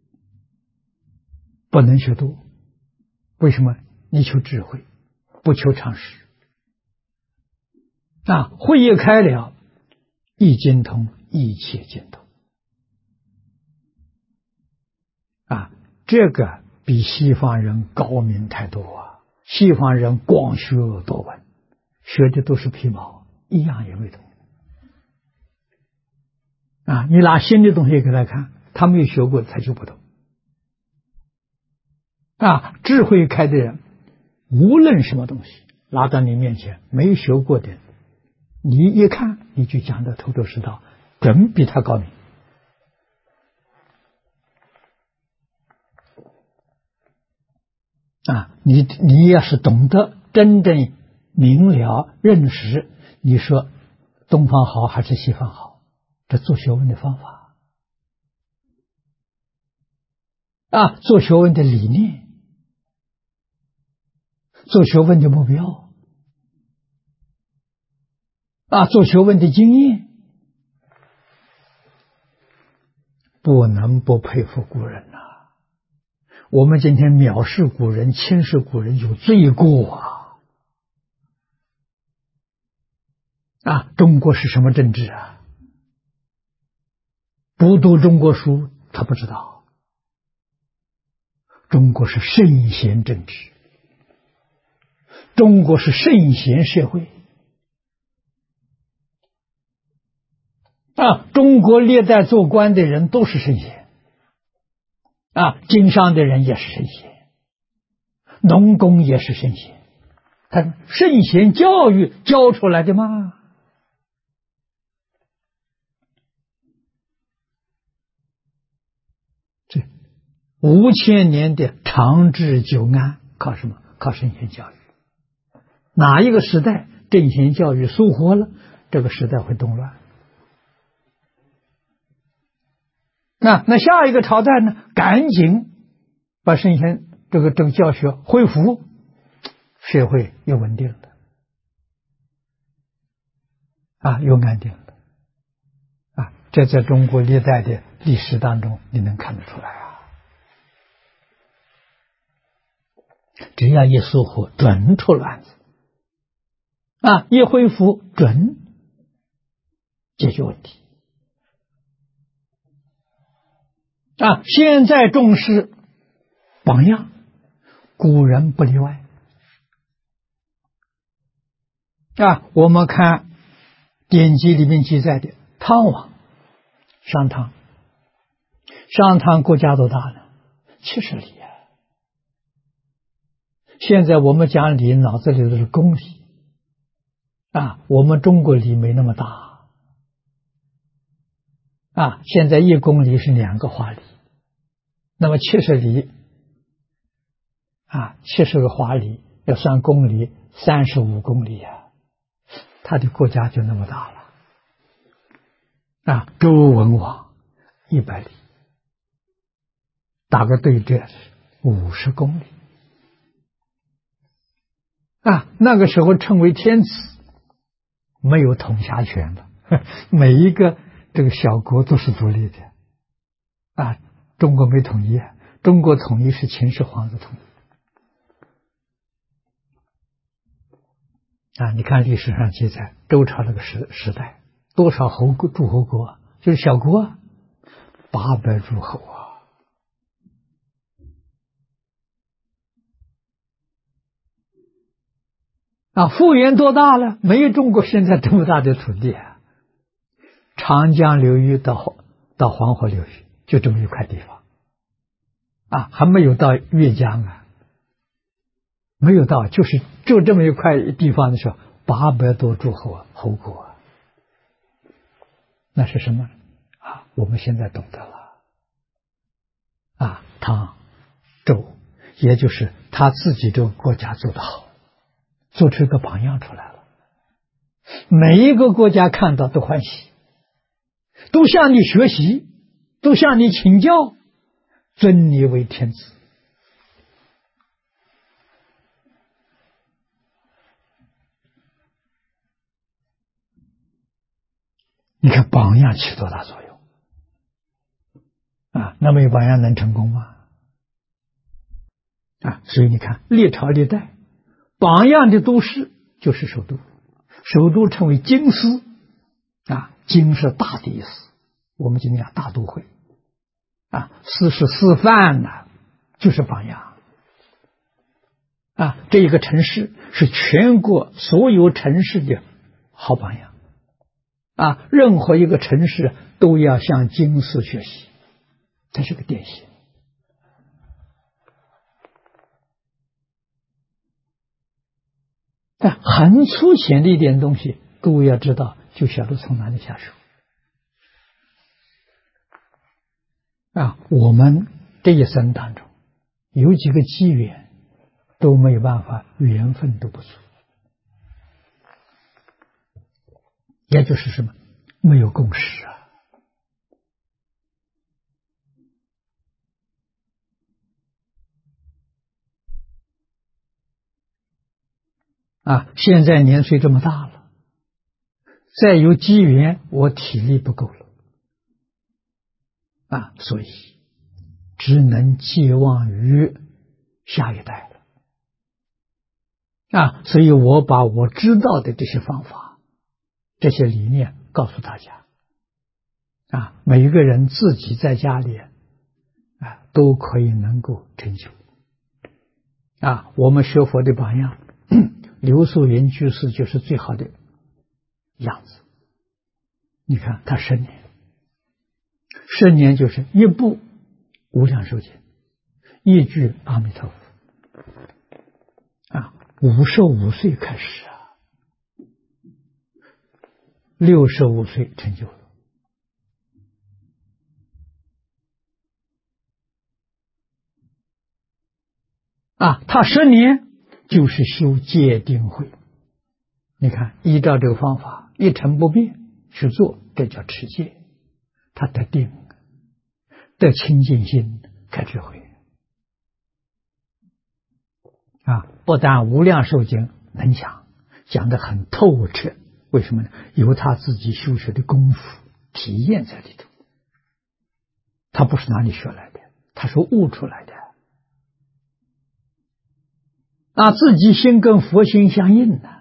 不能学多。为什么？你求智慧，不求常识慧一开了，一经通，一切经通这个比西方人高明太多西方人光学多闻，学的都是皮毛，一样也没通你拿新的东西给他看，他没有学过，他就不懂智慧开的人，无论什么东西拿到你面前，没学过的，你一看你就讲得头头是道，准比他高明你要是懂得真正明了认识，你说东方好还是西方好，这做学问的方法做学问的理念，做学问的目标做学问的经验，不能不佩服古人我们今天藐视古人，轻视古人，有罪过中国是什么政治不读中国书他不知道，中国是圣贤政治，中国是圣贤社会中国历代做官的人都是圣贤经商的人也是圣贤，农工也是圣贤，他圣贤教育教出来的嘛这5000年的长治久安靠什么？靠圣贤教育。哪一个时代圣贤教育疏忽了，这个时代会动乱。那下一个朝代呢，赶紧把圣贤这个教学恢复，社会又稳定了又安定了这在中国历代的历史当中你能看得出来只要一疏忽，准出乱子一恢复，准解决问题现在重视榜样，古人不例外我们看典籍里面记载的汤王商汤，商汤国家多大呢？70里现在我们讲礼，脑子里都是公里我们中国里没那么大现在1公里是2个华里，那么70里70个华里要算公里，35公里他的国家就那么大了周文王100里，打个对折 50公里啊！那个时候称为天子，没有统辖权的，每一个这个小国都是独立的啊。中国没统一，中国统一是秦始皇的统一啊。你看历史上记载，周朝那个时代，多少诸侯国啊，就是小国啊，800诸侯啊，幅员多大了？没有中国现在这么大的土地啊！长江流域到黄河流域，就这么一块地方啊，还没有到岳江啊，没有到，就这么一块地方的时候，800多诸侯国啊，那是什么啊？我们现在懂得了啊，唐、周，也就是他自己这个国家做得好。做出一个榜样出来了，每一个国家看到都欢喜，都向你学习，都向你请教，尊你为天子。你看榜样起多大作用啊！那么有榜样能成功吗？啊，所以你看历朝历代榜样的都市就是首都，首都称为京师啊，京是大的意思，我们今天讲大都会啊，师是示范呐，就是榜样啊。这一个城市是全国所有城市的好榜样啊，任何一个城市都要向京师学习，这是个典型。但很粗浅的一点东西，各位要知道，就晓得从哪里下手啊。我们这一生当中有几个机缘都没有办法，缘分都不足，也就是什么，没有共识啊！现在年岁这么大了，再有机缘，我体力不够了啊，所以只能寄望于下一代了啊！所以我把我知道的这些方法、这些理念告诉大家啊，每一个人自己在家里啊都可以能够成就啊。我们学佛的榜样，刘素云居士就是最好的样子。你看他10年就是一部无量寿经，一句阿弥陀佛啊，55岁开始啊，65岁成就了啊。他10年就是修戒定慧，你看依照这个方法一成不变去做，这叫持戒，他得定，得清净心，开智慧啊！不但无量寿经能讲得很透彻，为什么呢？有他自己修学的功夫体验在里头，他不是哪里学来的，他是悟出来的啊！自己心跟佛心相应的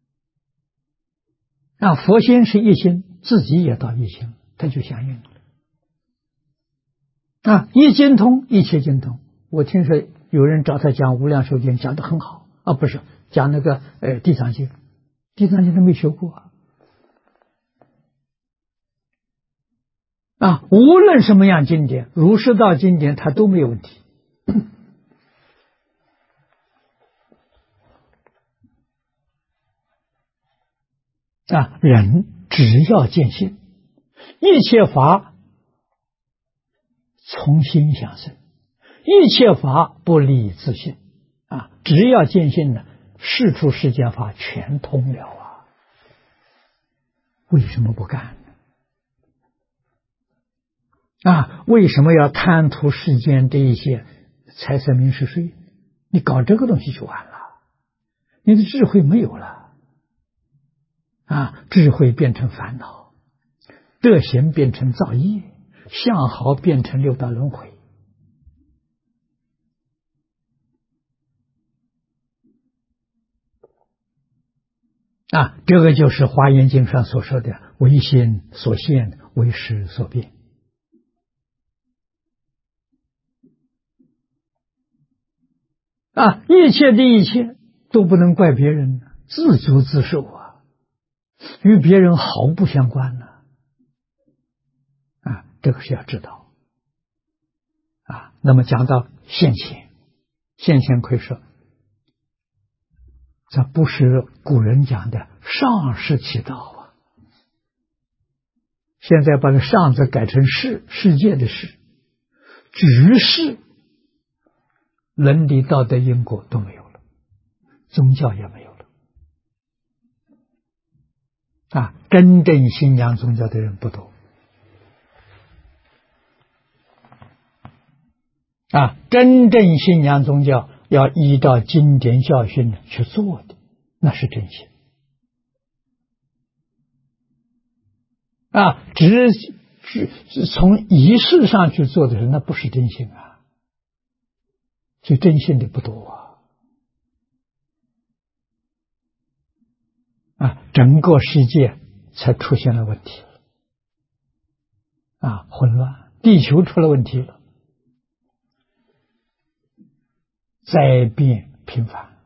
啊，佛心是一心，自己也到一心，他就相应了啊！一精通，一切精通。我听说有人找他讲无量寿经，讲得很好啊，不是讲那个地藏经，地藏经他没学过啊，无论什么样经典，儒释道经典，他都没有问题啊。人只要见性，一切法从心想生，一切法不离自性啊！只要见性呢，世出世间法全通了啊！为什么不干呢？啊，为什么要贪图世间这一些财色名食睡，你搞这个东西就完了，你的智慧没有了啊！智慧变成烦恼，德行变成造业，相好变成六道轮回。啊，这个就是《华严经》上所说的“唯心所现，唯识所变”。啊，一切的一切都不能怪别人，自足自受啊，与别人毫不相关呢。啊，这个是要知道。啊，那么讲到现前，现前可以说，这不是古人讲的上士其道啊。现在把这上字改成世界的世，局势、伦理道德因果都没有了，宗教也没有了。啊，真正信仰宗教的人不多。啊，真正信仰宗教要依照经典教训去做的，那是真信。啊，只从仪式上去做的人，那不是真信啊。所以真信的不多啊。啊，整个世界才出现了问题啊，混乱，地球出了问题了。灾变频繁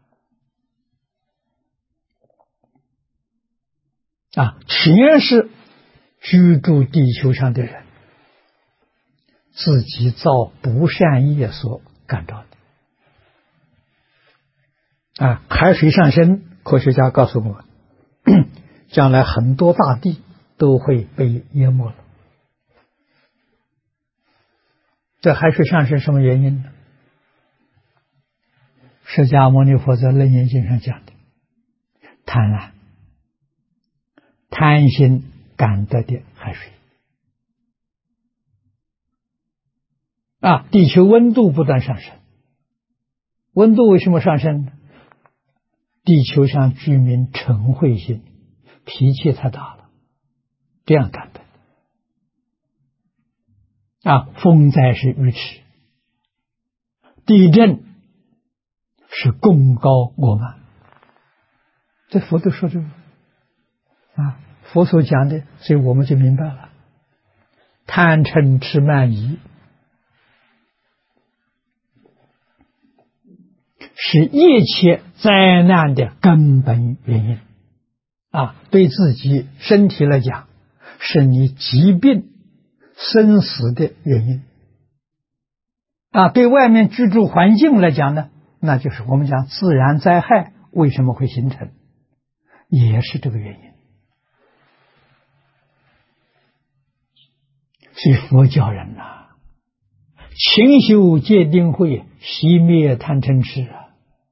啊，全是居住地球上的人自己造不善业所感召的啊。海水上升，科学家告诉我们，将来很多大地都会被淹没了。这海水上升什么原因呢？释迦牟尼佛在《楞严经》上讲的，贪婪、贪心感得的海水啊，地球温度不断上升，温度为什么上升呢？地球上居民嗔恚心，脾气太大了，这样感的啊。风灾是愚痴，地震是功高我慢，这佛都说这个啊，佛所讲的，所以我们就明白了，贪嗔痴慢疑是一切灾难的根本原因啊。对自己身体来讲，是你疾病生死的原因啊。对外面居住环境来讲呢，那就是我们讲自然灾害为什么会形成，也是这个原因。所以佛教人啊，勤修戒定慧，熄灭贪嗔痴啊，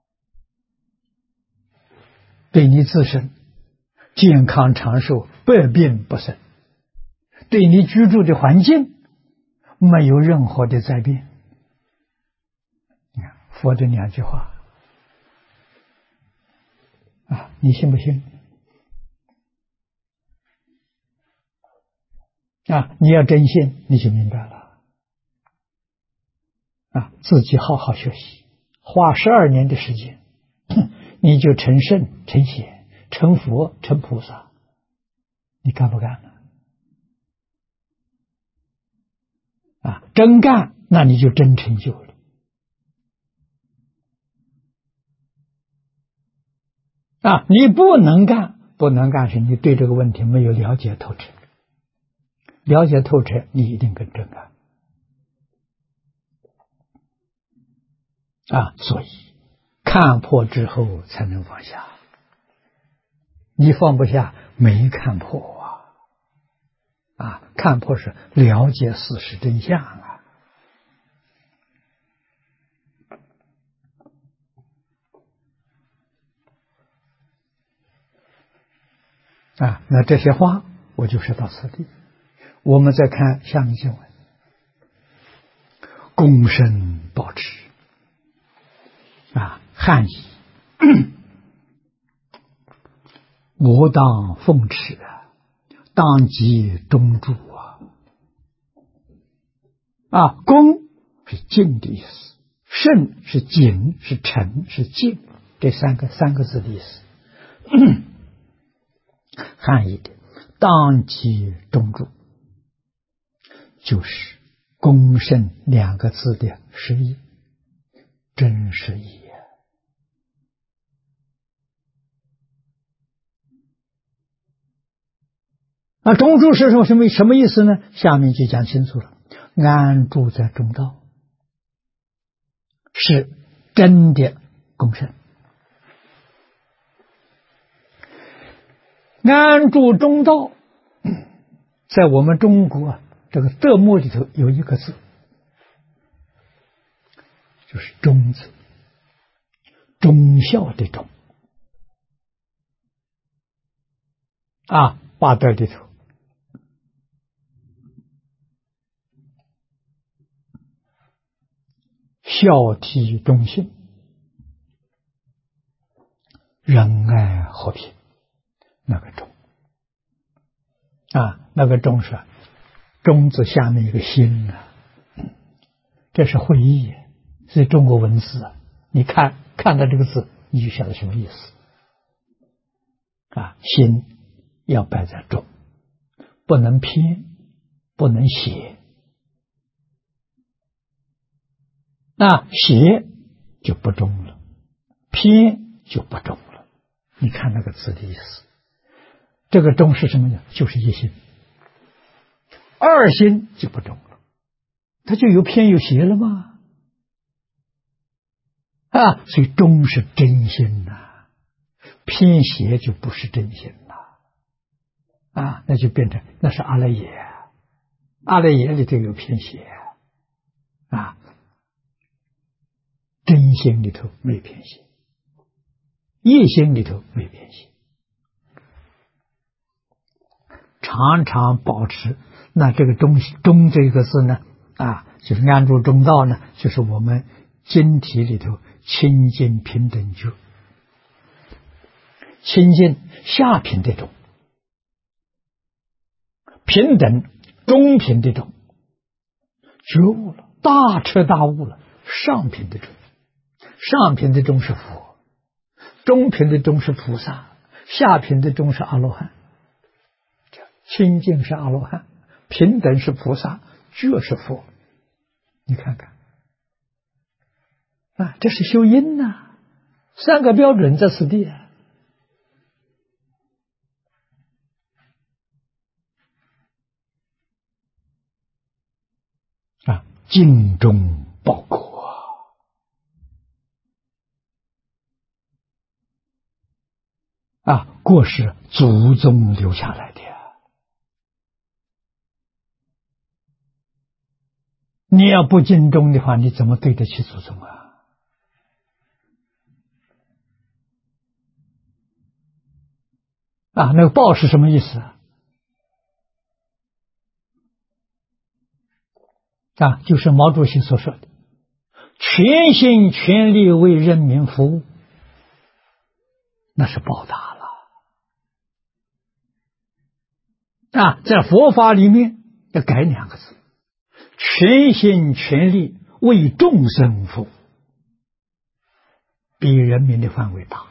对你自身健康长寿，百病不生，对你居住的环境没有任何的灾变。你看佛的两句话啊，你信不信啊？你要真信，你就明白了啊。自己好好学习，花12年的时间，你就成圣、成贤、成佛、成菩萨，你干不干呢？啊，真干，那你就真成就了。啊，你不能干，不能干是你对这个问题没有了解透彻。了解透彻，你一定跟真干啊。所以看破之后才能放下，你放不下，没看破啊。啊，看破是了解事实真相啊。啊，那这些话我就说到此地。我们再看下面经文：共生保持， 汉译我当奉持当即中住恭是敬的意思，慎是谨，是诚，是敬，这三个字的意思。汉译的当即中住，就是恭慎两个字的实义，真实义。中住是什么意思呢？下面就讲清楚了。安住在中道，是真的恭慎。安住中道，在我们中国这个德目里头有一个字，就是忠字，忠孝的忠八德里头孝悌忠信，仁爱和平，那个忠那个忠是忠字下面一个心这是会意，是中国文字你看到这个字你就晓得什么意思心要摆在中，不能偏，不能邪邪就不中了，偏就不中了。你看那个字的意思，这个中是什么呢？就是一心，二心就不中了，它就有偏有邪了吗？所以中是真心偏邪就不是真心了那就变成那是阿赖耶，阿赖耶里头有偏邪真心里头没偏邪，业心里头没偏邪，常常保持。那这个中这个字呢就是安住中道呢，就是我们经体里头清净平等觉，清净下品的中，平等中品的中，觉悟了，大彻大悟了，上品的中，上品的中是佛，中品的中是菩萨，下品的中是阿罗汉。清净是阿罗汉，平等是菩萨，觉是佛。你看看这是修因三个标准在此地尽忠报国国是祖宗留下来的你要不尽忠的话，你怎么对得起祖宗那个报是什么意思就是毛主席所说的全心全力为人民服务，那是报答了在佛法里面要改两个字，全心全力为众生服务，比人民的范围大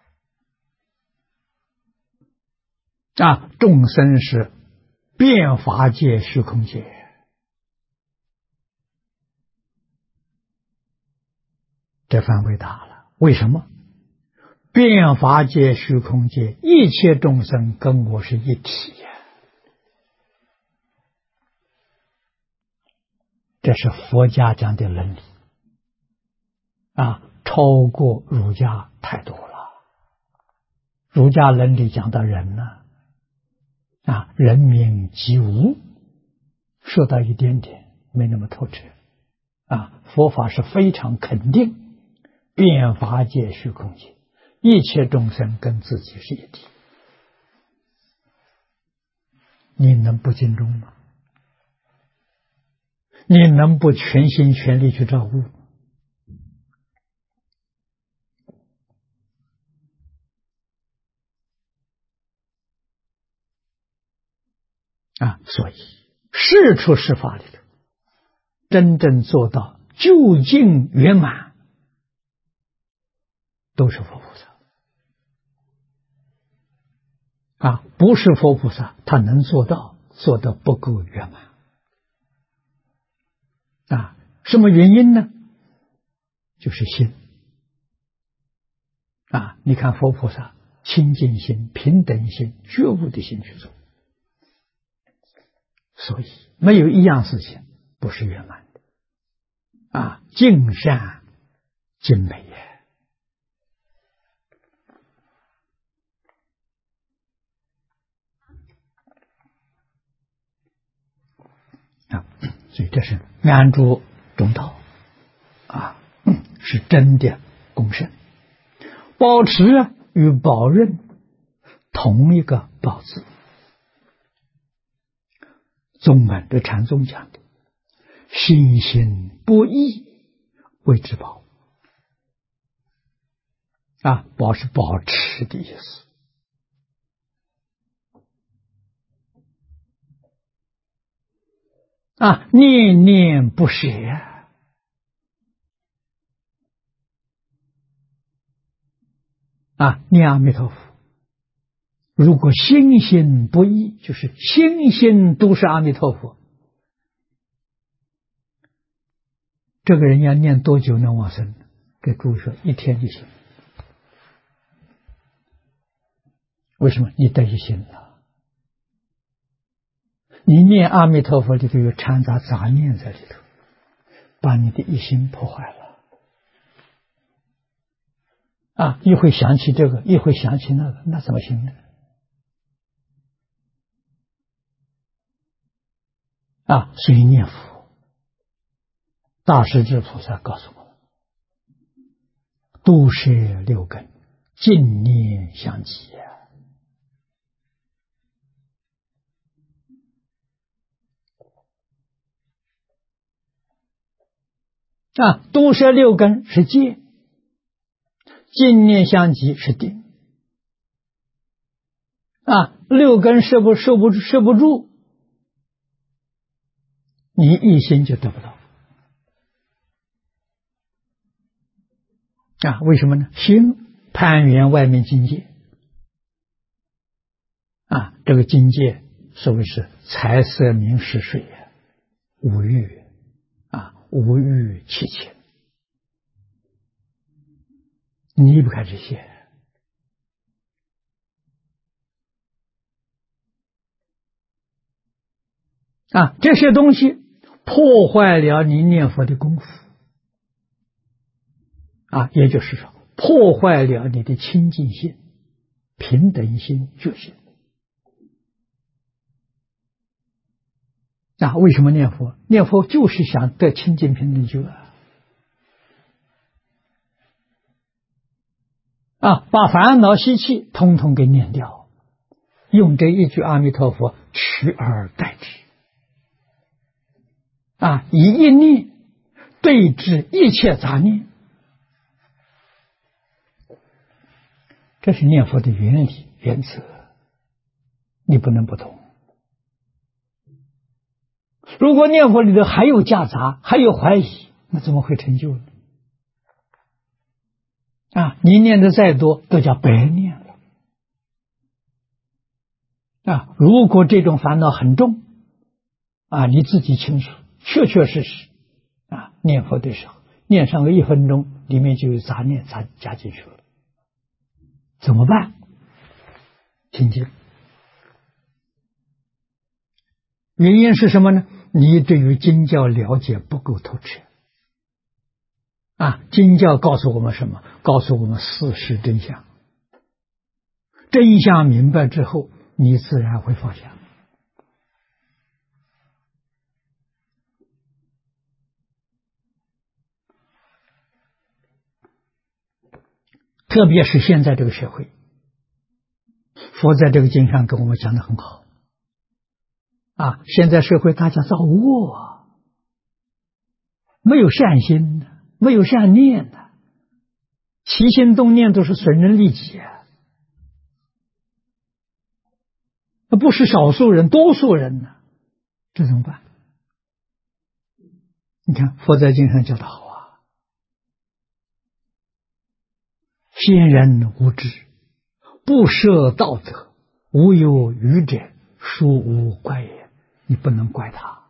众生是变法界虚空界，这范围大了。为什么？变法界虚空界一切众生跟我是一体这是佛家讲的伦理超过儒家太多了。儒家伦理讲到人人民即无，说到一点点，没那么透彻佛法是非常肯定变法界虚空界一切众生跟自己是一体，你能不尽忠吗？你能不全心全力去照顾？ 所以世出世法里头，真正做到究竟圆满，都是佛菩萨不是佛菩萨，他能做到，做得不够圆满什么原因呢？就是心你看佛菩萨清净心、平等心、觉悟的心去做，所以没有一样事情不是圆满的尽善尽美所以这是安住中道是真的公胜。保持与保任同一个保字，宗门的禅宗讲的心心不异谓之保保是保持的意思念念不舍念阿弥陀佛，如果心心不异，就是心心都是阿弥陀佛，这个人要念多久能往生？给诸位说，一天就行。为什么？你得一心了，你念阿弥陀佛里头有掺杂杂念在里头，把你的一心破坏了一会想起这个，一会想起那个，那怎么行呢？所以念佛，大势至菩萨告诉我们，度摄六根，净念相继度摄六根是戒，净念相继是定六根摄不住，你一心就得不到为什么呢？心攀缘外面境界这个境界所谓是财色名食睡五欲无欲七情，你离不开这些这些东西破坏了你念佛的功夫也就是说破坏了你的清净心、平等心、觉心为什么念佛？念佛就是想得清净平等觉把烦恼习气统统给念掉，用这一句阿弥陀佛取而代之以一念对治一切杂念，这是念佛的原理原则，你不能不懂。如果念佛里头还有夹杂，还有怀疑，那怎么会成就呢？你念的再多都叫白念了如果这种烦恼很重你自己清楚，确确实实念佛的时候念上个1分钟，里面就有杂念加进去了，怎么办？清净。原因是什么呢？你对于经教了解不够透彻经教告诉我们什么？告诉我们事实真相，真相明白之后，你自然会放下。特别是现在这个社会，佛在这个经上跟我们讲得很好现在社会大家造恶没有善心的，没有善念的，起心动念都是损人利己不是少数人，多数人呢这怎么办？你看佛在经上教的好啊，先人无知，不设道德，无有愚者，殊无怪也。你不能怪他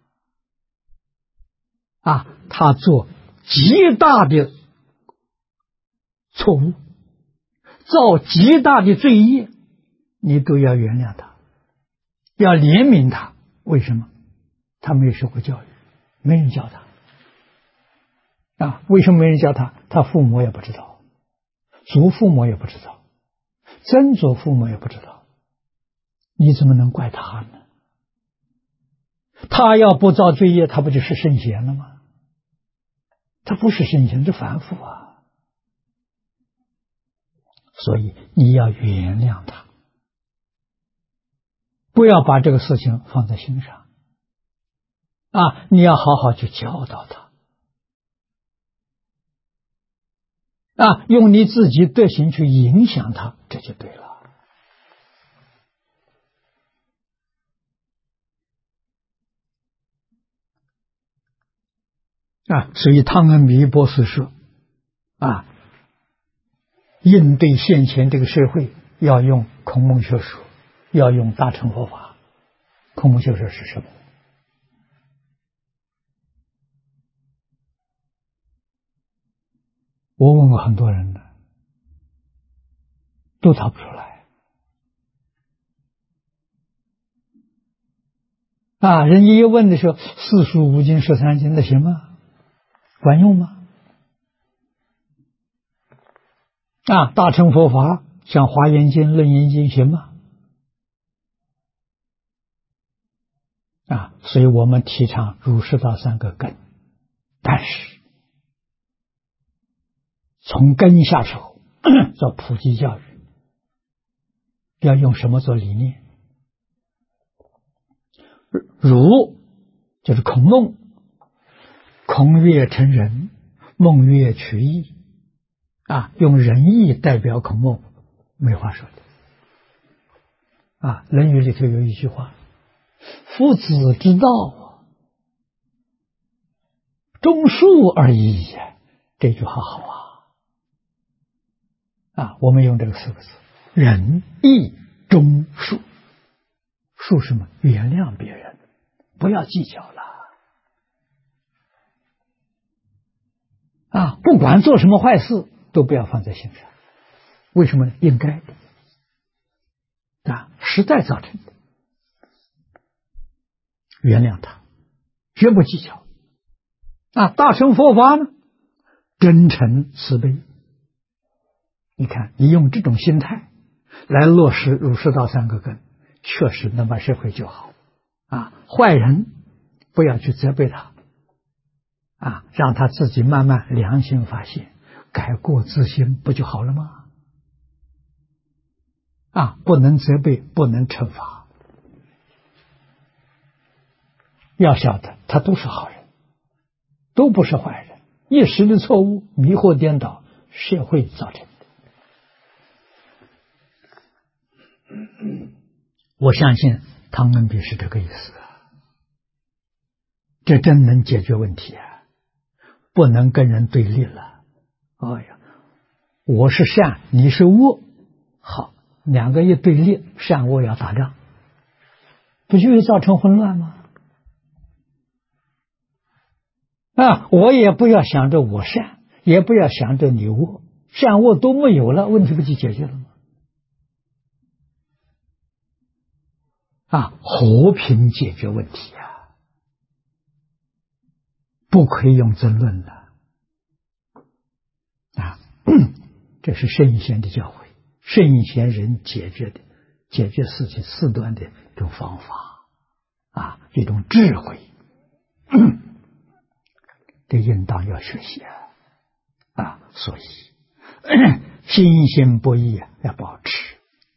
啊，他做极大的错误，造极大的罪业，你都要原谅他，要怜悯他。为什么？他没有受过教育，没人教他啊。为什么没人教他？他父母也不知道，祖父母也不知道，曾祖父母也不知道，你怎么能怪他呢？他要不造罪业，他不就是圣贤了吗？他不是圣贤，是凡夫啊。所以你要原谅他，不要把这个事情放在心上啊！你要好好去教导他啊，用你自己德行去影响他，这就对了。啊，所以汤恩比博士说啊，应对现前这个社会，要用孔孟学说，要用大乘佛法。孔孟学说是什么？我问过很多人的，都答不出来啊！人家一问的时候，四书五经十三经，那行吗？管用吗？啊，大乘佛法像华严经、楞严经行吗？啊，所以我们提倡儒释道三个根，但是从根下手做普及教育，要用什么做理念？儒就是孔孟，孔曰成仁，孟曰取义啊，用仁义代表孔孟，没话说的啊。《论语》里头有一句话：“夫子之道，忠恕而已也。”这句话好啊！我们用这个四个字：仁义忠恕。恕什么？原谅别人，不要计较了啊！不管做什么坏事，都不要放在心上。为什么呢？应该啊，时代造成的。原谅他，绝不计较啊！大乘佛法呢，真诚慈悲。你看，你用这种心态来落实儒释道三个根，确实能把社会救好啊！坏人不要去责备他啊，让他自己慢慢良心发现，改过自新，不就好了吗？啊，不能责备，不能惩罚，要晓得他都是好人，都不是坏人，一时的错误迷惑颠倒，社会造成的。我相信汤恩比是这个意思啊，这真能解决问题啊！不能跟人对立了。哎呀，我是善，你是恶，好，两个一对立，善恶要打仗，不就会造成混乱吗？啊，我也不要想着我善，也不要想着你恶，善恶都没有了，问题不就解决了吗？啊，和平解决问题啊，不可以用争论的啊。这是圣贤的教诲，圣贤人解决事情事端的一种方法啊，一种智慧，这应当要学习啊。所以心心不易啊，要保持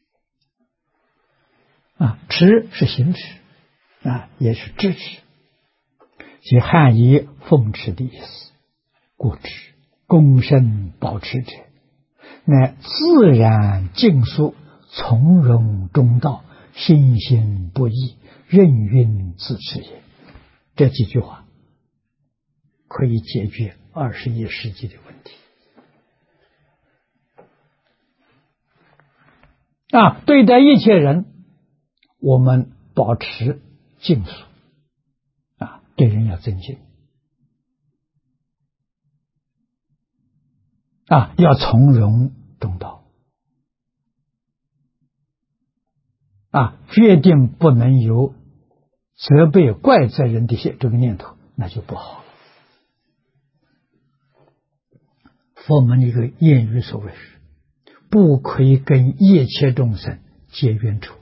啊，持是行持啊，也是支持，即汉译奉持的意思。故知功深保持者，乃自然静肃，从容中道，心心不易，任运自持也。 这几句话可以解决21世纪的问题。对待一切人，我们保持敬肃，对人要尊敬，要从容中道，决定不能有责备、怪责人的这个念头，那就不好了。佛门一个谚语所谓是：不可以跟一切众生结冤仇。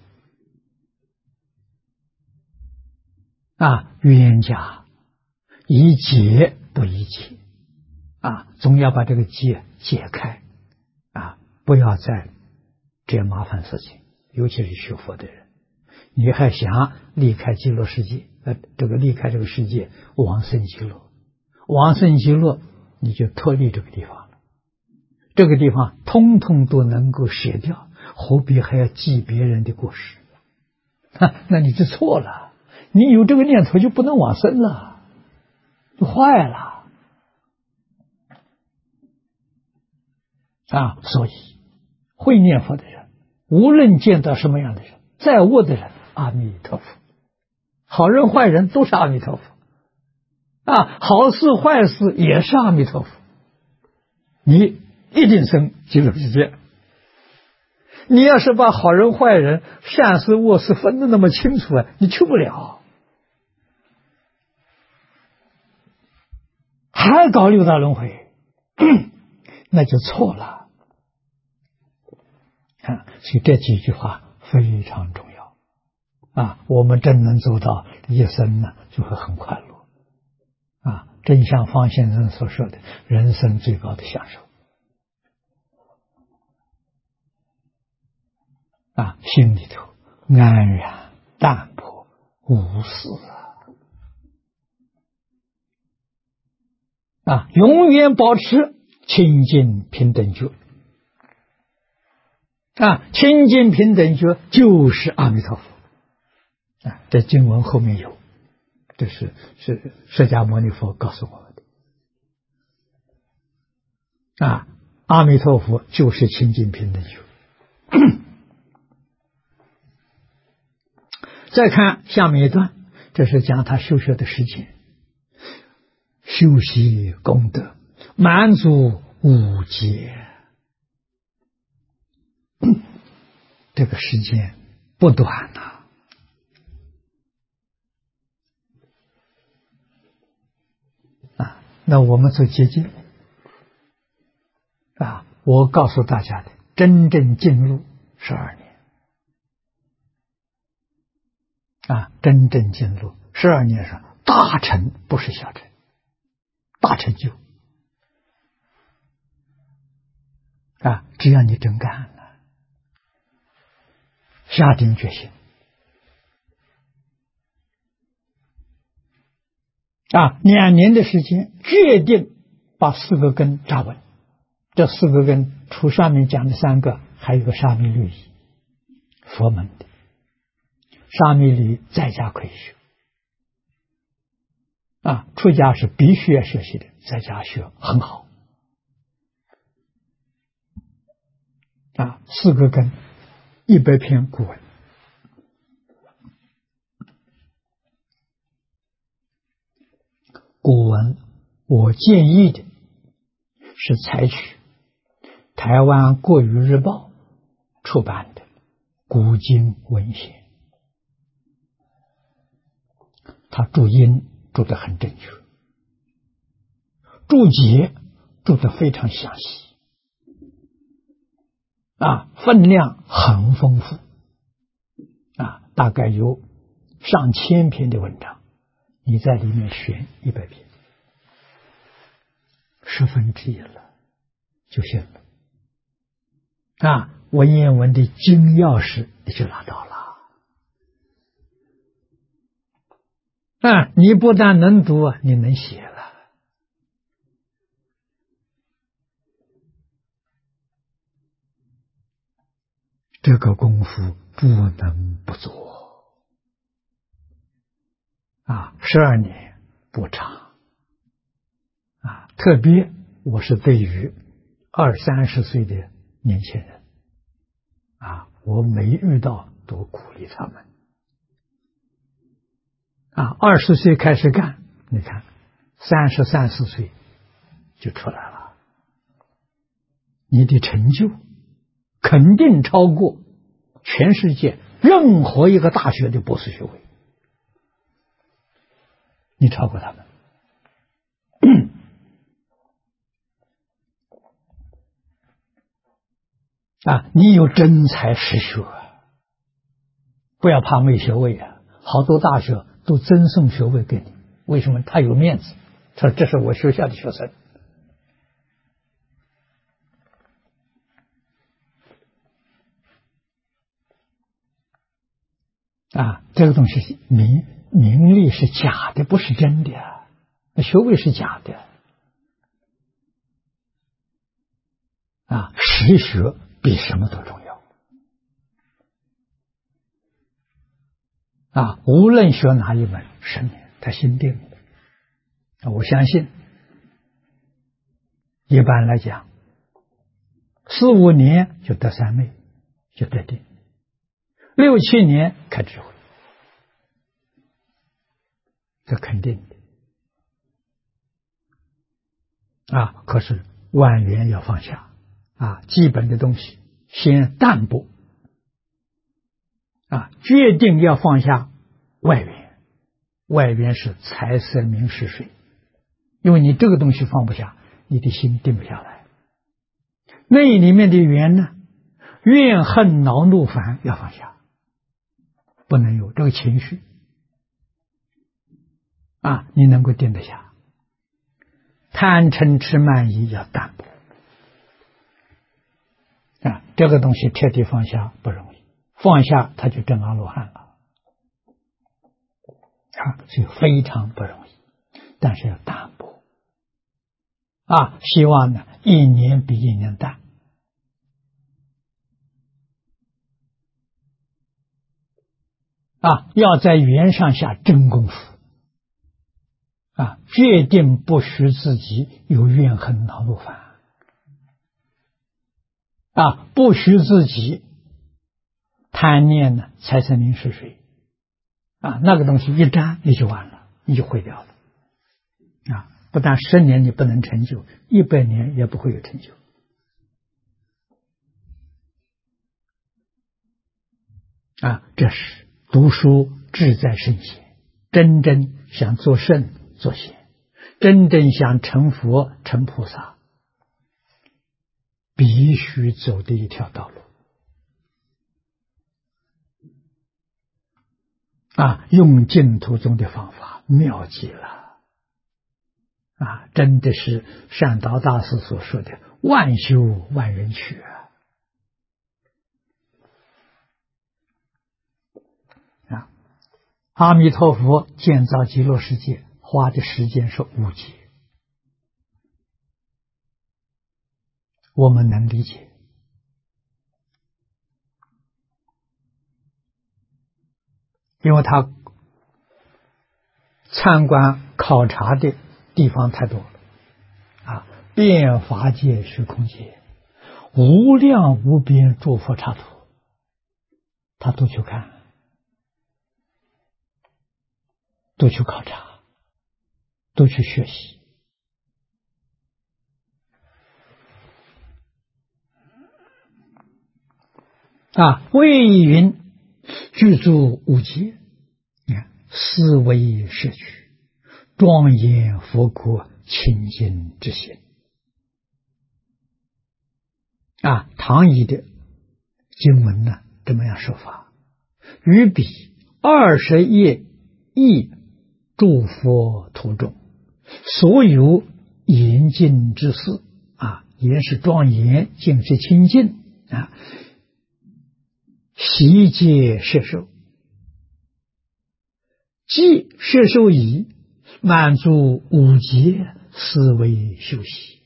冤家宜解不宜结，总要把这个结解开，不要再这麻烦事情。尤其是学佛的人，你还想离开极乐世界，离开这个世界往生极乐，往生极乐你就脱离这个地方了，这个地方通通都能够舍掉，何必还要记别人的过失？那你就错了。你有这个念头就不能往生了，就坏了所以会念佛的人，无论见到什么样的人，在恶的人，阿弥陀佛；好人坏人都是阿弥陀佛好事坏事也是阿弥陀佛。你一定生极乐世界。你要是把好人坏人、善事恶事分得那么清楚你去不了。还搞六道轮回，那就错了所以这几句话非常重要我们真能做到，一生呢就会很快乐正像方先生所说的，人生最高的享受心里头安然淡泊无事永远保持清净平等觉清净平等觉就是阿弥陀佛这经文后面有，这是释迦牟尼佛告诉我们的阿弥陀佛就是清净平等觉再看下面一段，这是讲他修学的时间，修习功德，满足五劫这个时间不短那我们做结晶我告诉大家的，真正进入12年真正进入12年上大成，不是小成，大成就只要你真干了，下定决心2年的时间，决定把4个根扎稳。这4个根除上面讲的3个，还有个沙弥律仪，佛门的沙弥律仪在家可以学出家是必须要学习的，在家学很好4个根100篇古文我建议的是采取台湾国语日报出版的古今文献，他注音注得很正确，注解注得非常详细分量很丰富大概有上千篇的文章，你在里面选100篇1/10了就行了文言文的金钥匙你就拿到了你不但能读你能写了这个功夫不能不做 12年不长特别我是对于20、30岁的年轻人我没遇到多鼓励他们20岁开始干，你看33、4岁就出来了，你的成就肯定超过全世界任何一个大学的博士学位，你超过他们。你有真才实学，不要怕没学位好多大学都赠送学位给你，为什么？他有面子，他说这是我学校的学生。这个东西名利是假的，不是真的学位是假的实学比什么都重要无论学哪一门10年他心定我相信一般来讲4、5年就得三昧，就得定，6、7年开智慧，这肯定的可是万缘要放下基本的东西先淡薄决定要放下外缘，外缘是财色名食睡，因为你这个东西放不下，你的心定不下来。那里面的缘呢，怨恨恼怒烦要放下，不能有这个情绪你能够定得下。贪嗔痴慢疑要淡薄这个东西彻底放下不容易，放下他就证阿罗汉了所以非常不容易，但是要淡薄希望呢一年比一年淡要在缘上下真功夫决定不许自己有怨恨恼怒烦不许自己贪念呢财色名食睡那个东西一沾你就完了，你就毁掉了不但10年你不能成就，100年也不会有成就这是读书志在圣贤，真正想做圣做贤，真正想成佛成菩萨，必须走的一条道路用净土中的方法妙极了真的是善导大师所说的万修万人去阿弥陀佛建造极乐世界花的时间是5劫，我们能理解因为他参观考察的地方太多了遍法界虚空界无量无边诸佛刹土他都去看，都去考察，都去学习为云具足5劫思维摄取庄严佛国清净之心唐译的经文呢这么样说法，于彼20亿诸佛土中所有严净之事严是庄严，净是清净悉皆摄受，即摄受已满足5劫思维修习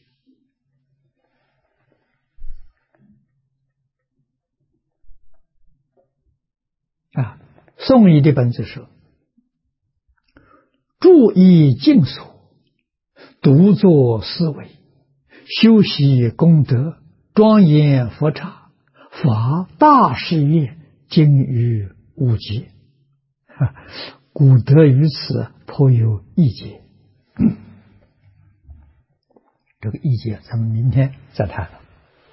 宋译的本子说注意静所，独坐思维，修习功德，庄严佛刹，发大誓愿，精于无节。古德于此颇有意解。这个意解咱们明天再谈了。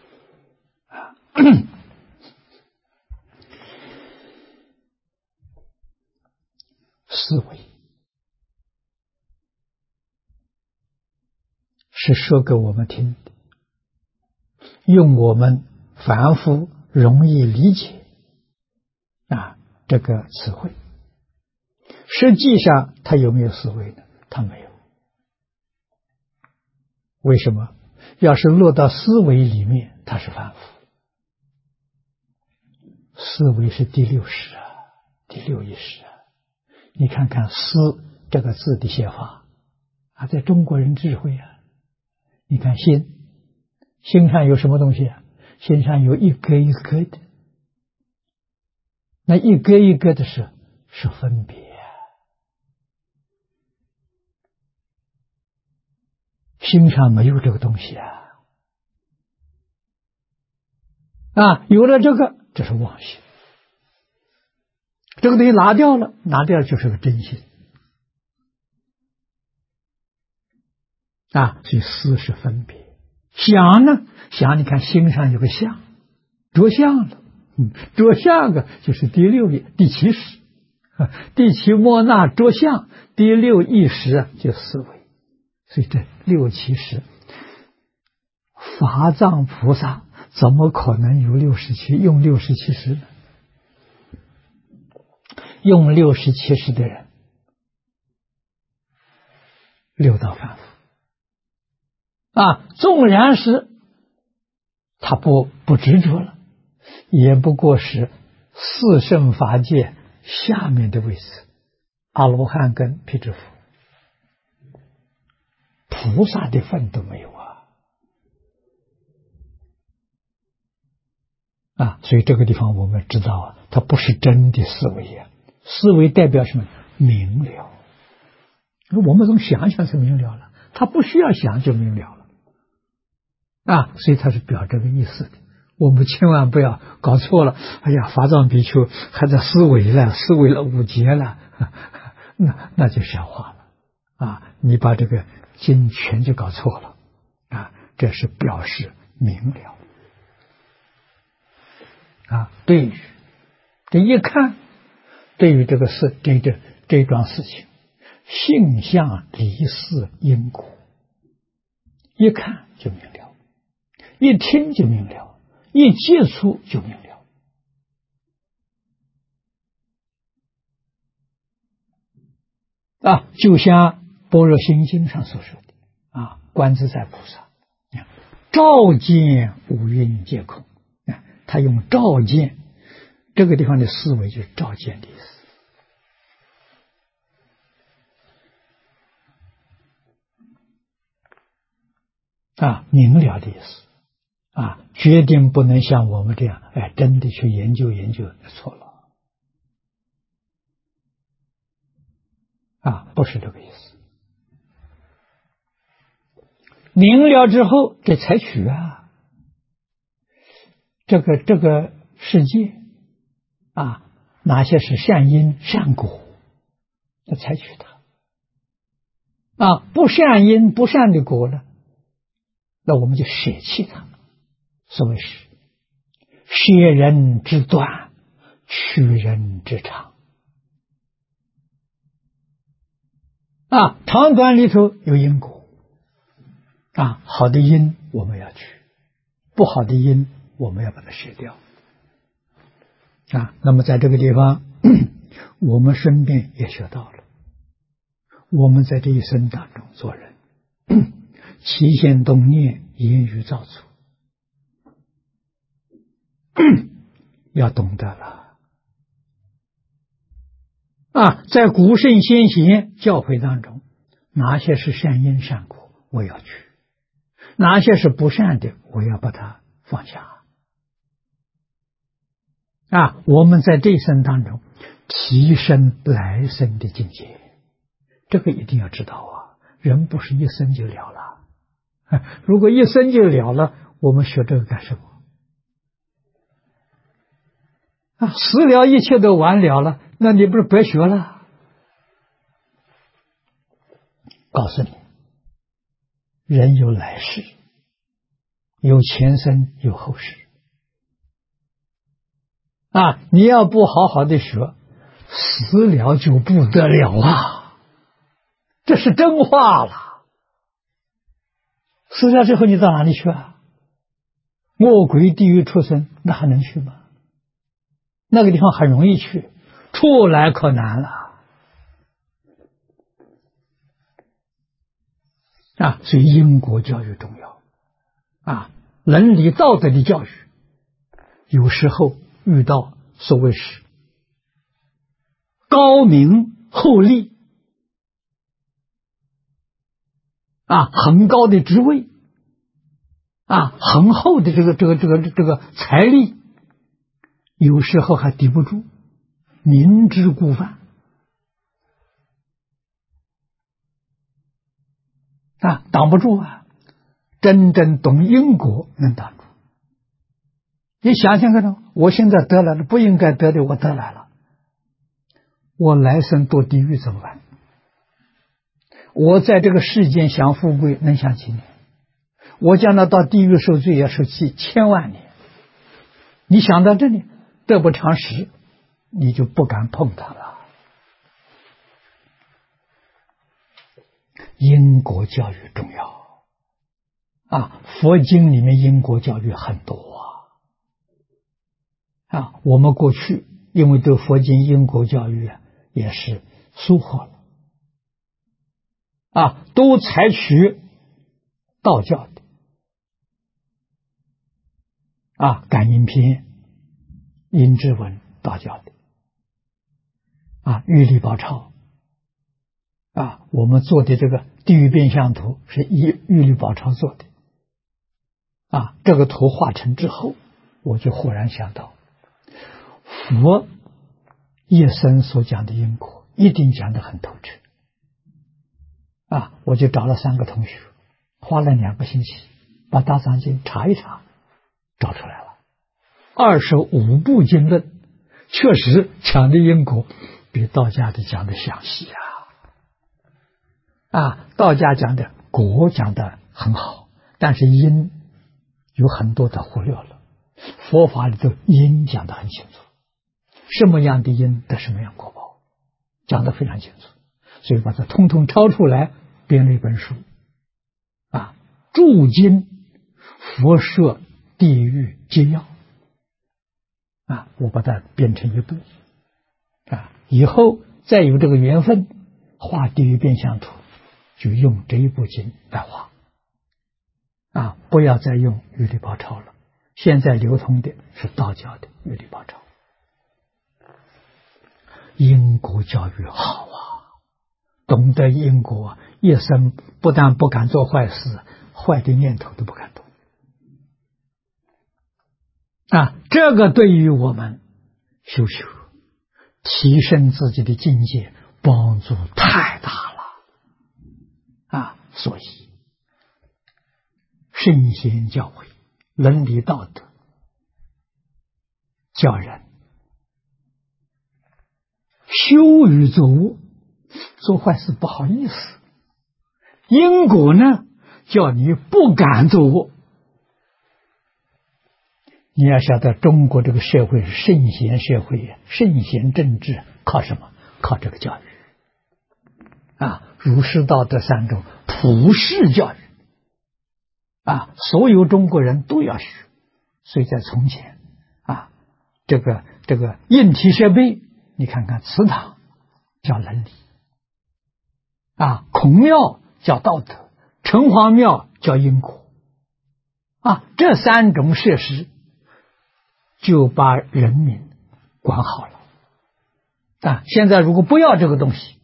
思维是说给我们听的，用我们凡夫容易理解这个词汇。实际上他有没有思维呢？他没有。为什么？要是落到思维里面，他是凡夫。思维是第六识第六意识你看看“思”这个字的写法在中国人智慧你看心上有什么东西心上有一个一个的，那一个一个的是分别心上没有这个东西有了这个，这是妄心。这个东西拿掉了就是个真心所以思是分别。想呢？想你看心上有个相，着相了，着相就是第六意第七识，第七莫那着相，第六意识就思维。所以这六七识，法藏菩萨怎么可能有67用67识呢？用67识的人六道凡夫纵然是他不执着了，也不过是四圣法界下面的位置，阿罗汉跟辟支佛，菩萨的份都没有所以这个地方我们知道它不是真的思维思维代表什么？明了。我们从想想是明了了，他不需要想就明了了所以他是表这个意思的。我们千万不要搞错了。哎呀，法藏比丘还在思维了5劫了，那就瞎话了你把这个经全就搞错了这是表示明了对于这一看，对于这个事这桩事情，性相离事因果，一看就明了，一听就明了，一接触就明了就像般若心经上所说的观自在菩萨照见五蕴皆空他用照见这个地方的思维就是照见的意思明了的意思决定不能像我们这样真的去研究错了不是这个意思。明了之后这采取这个世界哪些是善因善果，要采取它不善因不善的果呢，那我们就舍弃它。所谓是舍人之短，取人之长长短里头有因果好的因我们要取，不好的因我们要把它舍掉那么在这个地方我们顺便也学到了，我们在这一生当中做人起心动念言语造作要懂得了在古圣先贤教诲当中，哪些是善因善果我要去，哪些是不善的我要把它放下我们在这一生当中提升来生的境界， 这个一定要知道啊！人不是一生就了了，如果一生就了了，我们学这个干什么？死了一切都完了了，那你不是白学了？告诉你，人有来世，有前生，有后世。你要不好好的学，死了就不得了啊！这是真话了。死了之后你到哪里去啊？魔鬼地狱畜生，那还能去吗？那个地方很容易去，出来可难了。所以因果教育重要。伦理道德的教育，有时候遇到所谓是高明厚利很高的职位很厚的这个财力，有时候还抵不住，明知故犯挡不住真正懂因果能挡住。你想想看，我现在得来了不应该得的，我得来了，我来生堕地狱怎么办？我在这个世间享富贵能享几年？我将来到地狱受罪要受几千万年。你想到这里得不偿失，你就不敢碰它了。因果教育重要佛经里面因果教育很多我们过去因为对佛经因果教育也是疏忽了都采取道教的感应篇、阴质文，道教的玉历宝钞我们做的这个地狱变相图是以玉历宝钞做的这个图画成之后，我就忽然想到，佛一生所讲的因果一定讲得很透彻我就找了3个同学，花了2个星期把大藏经查一查，找出来了25部经论，确实讲的因果比道家的讲的详细道家讲的果讲的很好，但是因有很多的忽略了，佛法里头因讲得很清楚，什么样的因得什么样果报，讲得非常清楚，所以把它通通抄出来，编了一本书注经佛摄地狱皆要我把它编成一部以后再有这个缘分画地狱变相图，就用这一部经来画不要再用玉历宝钞了，现在流通的是道教的玉历宝钞。因果教育好懂得因果一生不但不敢做坏事，坏的念头都不敢动这个对于我们修提升自己的境界帮助太大了所以圣贤教诲、伦理道德教人羞于做恶，做坏事不好意思，因果呢叫你不敢做恶。你要晓得中国这个社会是圣贤社会，圣贤政治靠什么？靠这个教育儒释道德3种普世教育所有中国人都要学。所以在从前这个硬体设备，你看看祠堂叫伦理孔庙叫道德，城隍庙叫因果这3种设施就把人民管好了现在如果不要这个东西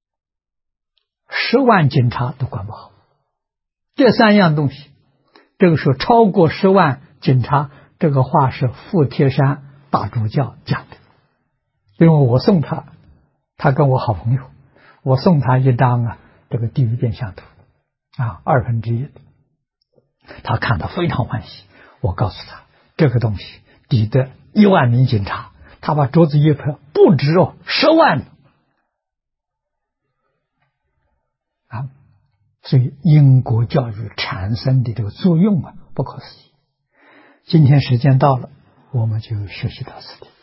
，10万警察都管不好。这3样东西，这个时候超过10万警察，这个话是富贴山大主教讲的，因为我送他，他跟我好朋友， 我送他一张这个地狱变相图，1/2的，他看得非常欢喜。我告诉他，这个东西抵得1万名警察。他把桌子一拍，不止10万所以因果教育产生的这个作用不可思议。今天时间到了，我们就学习到此地。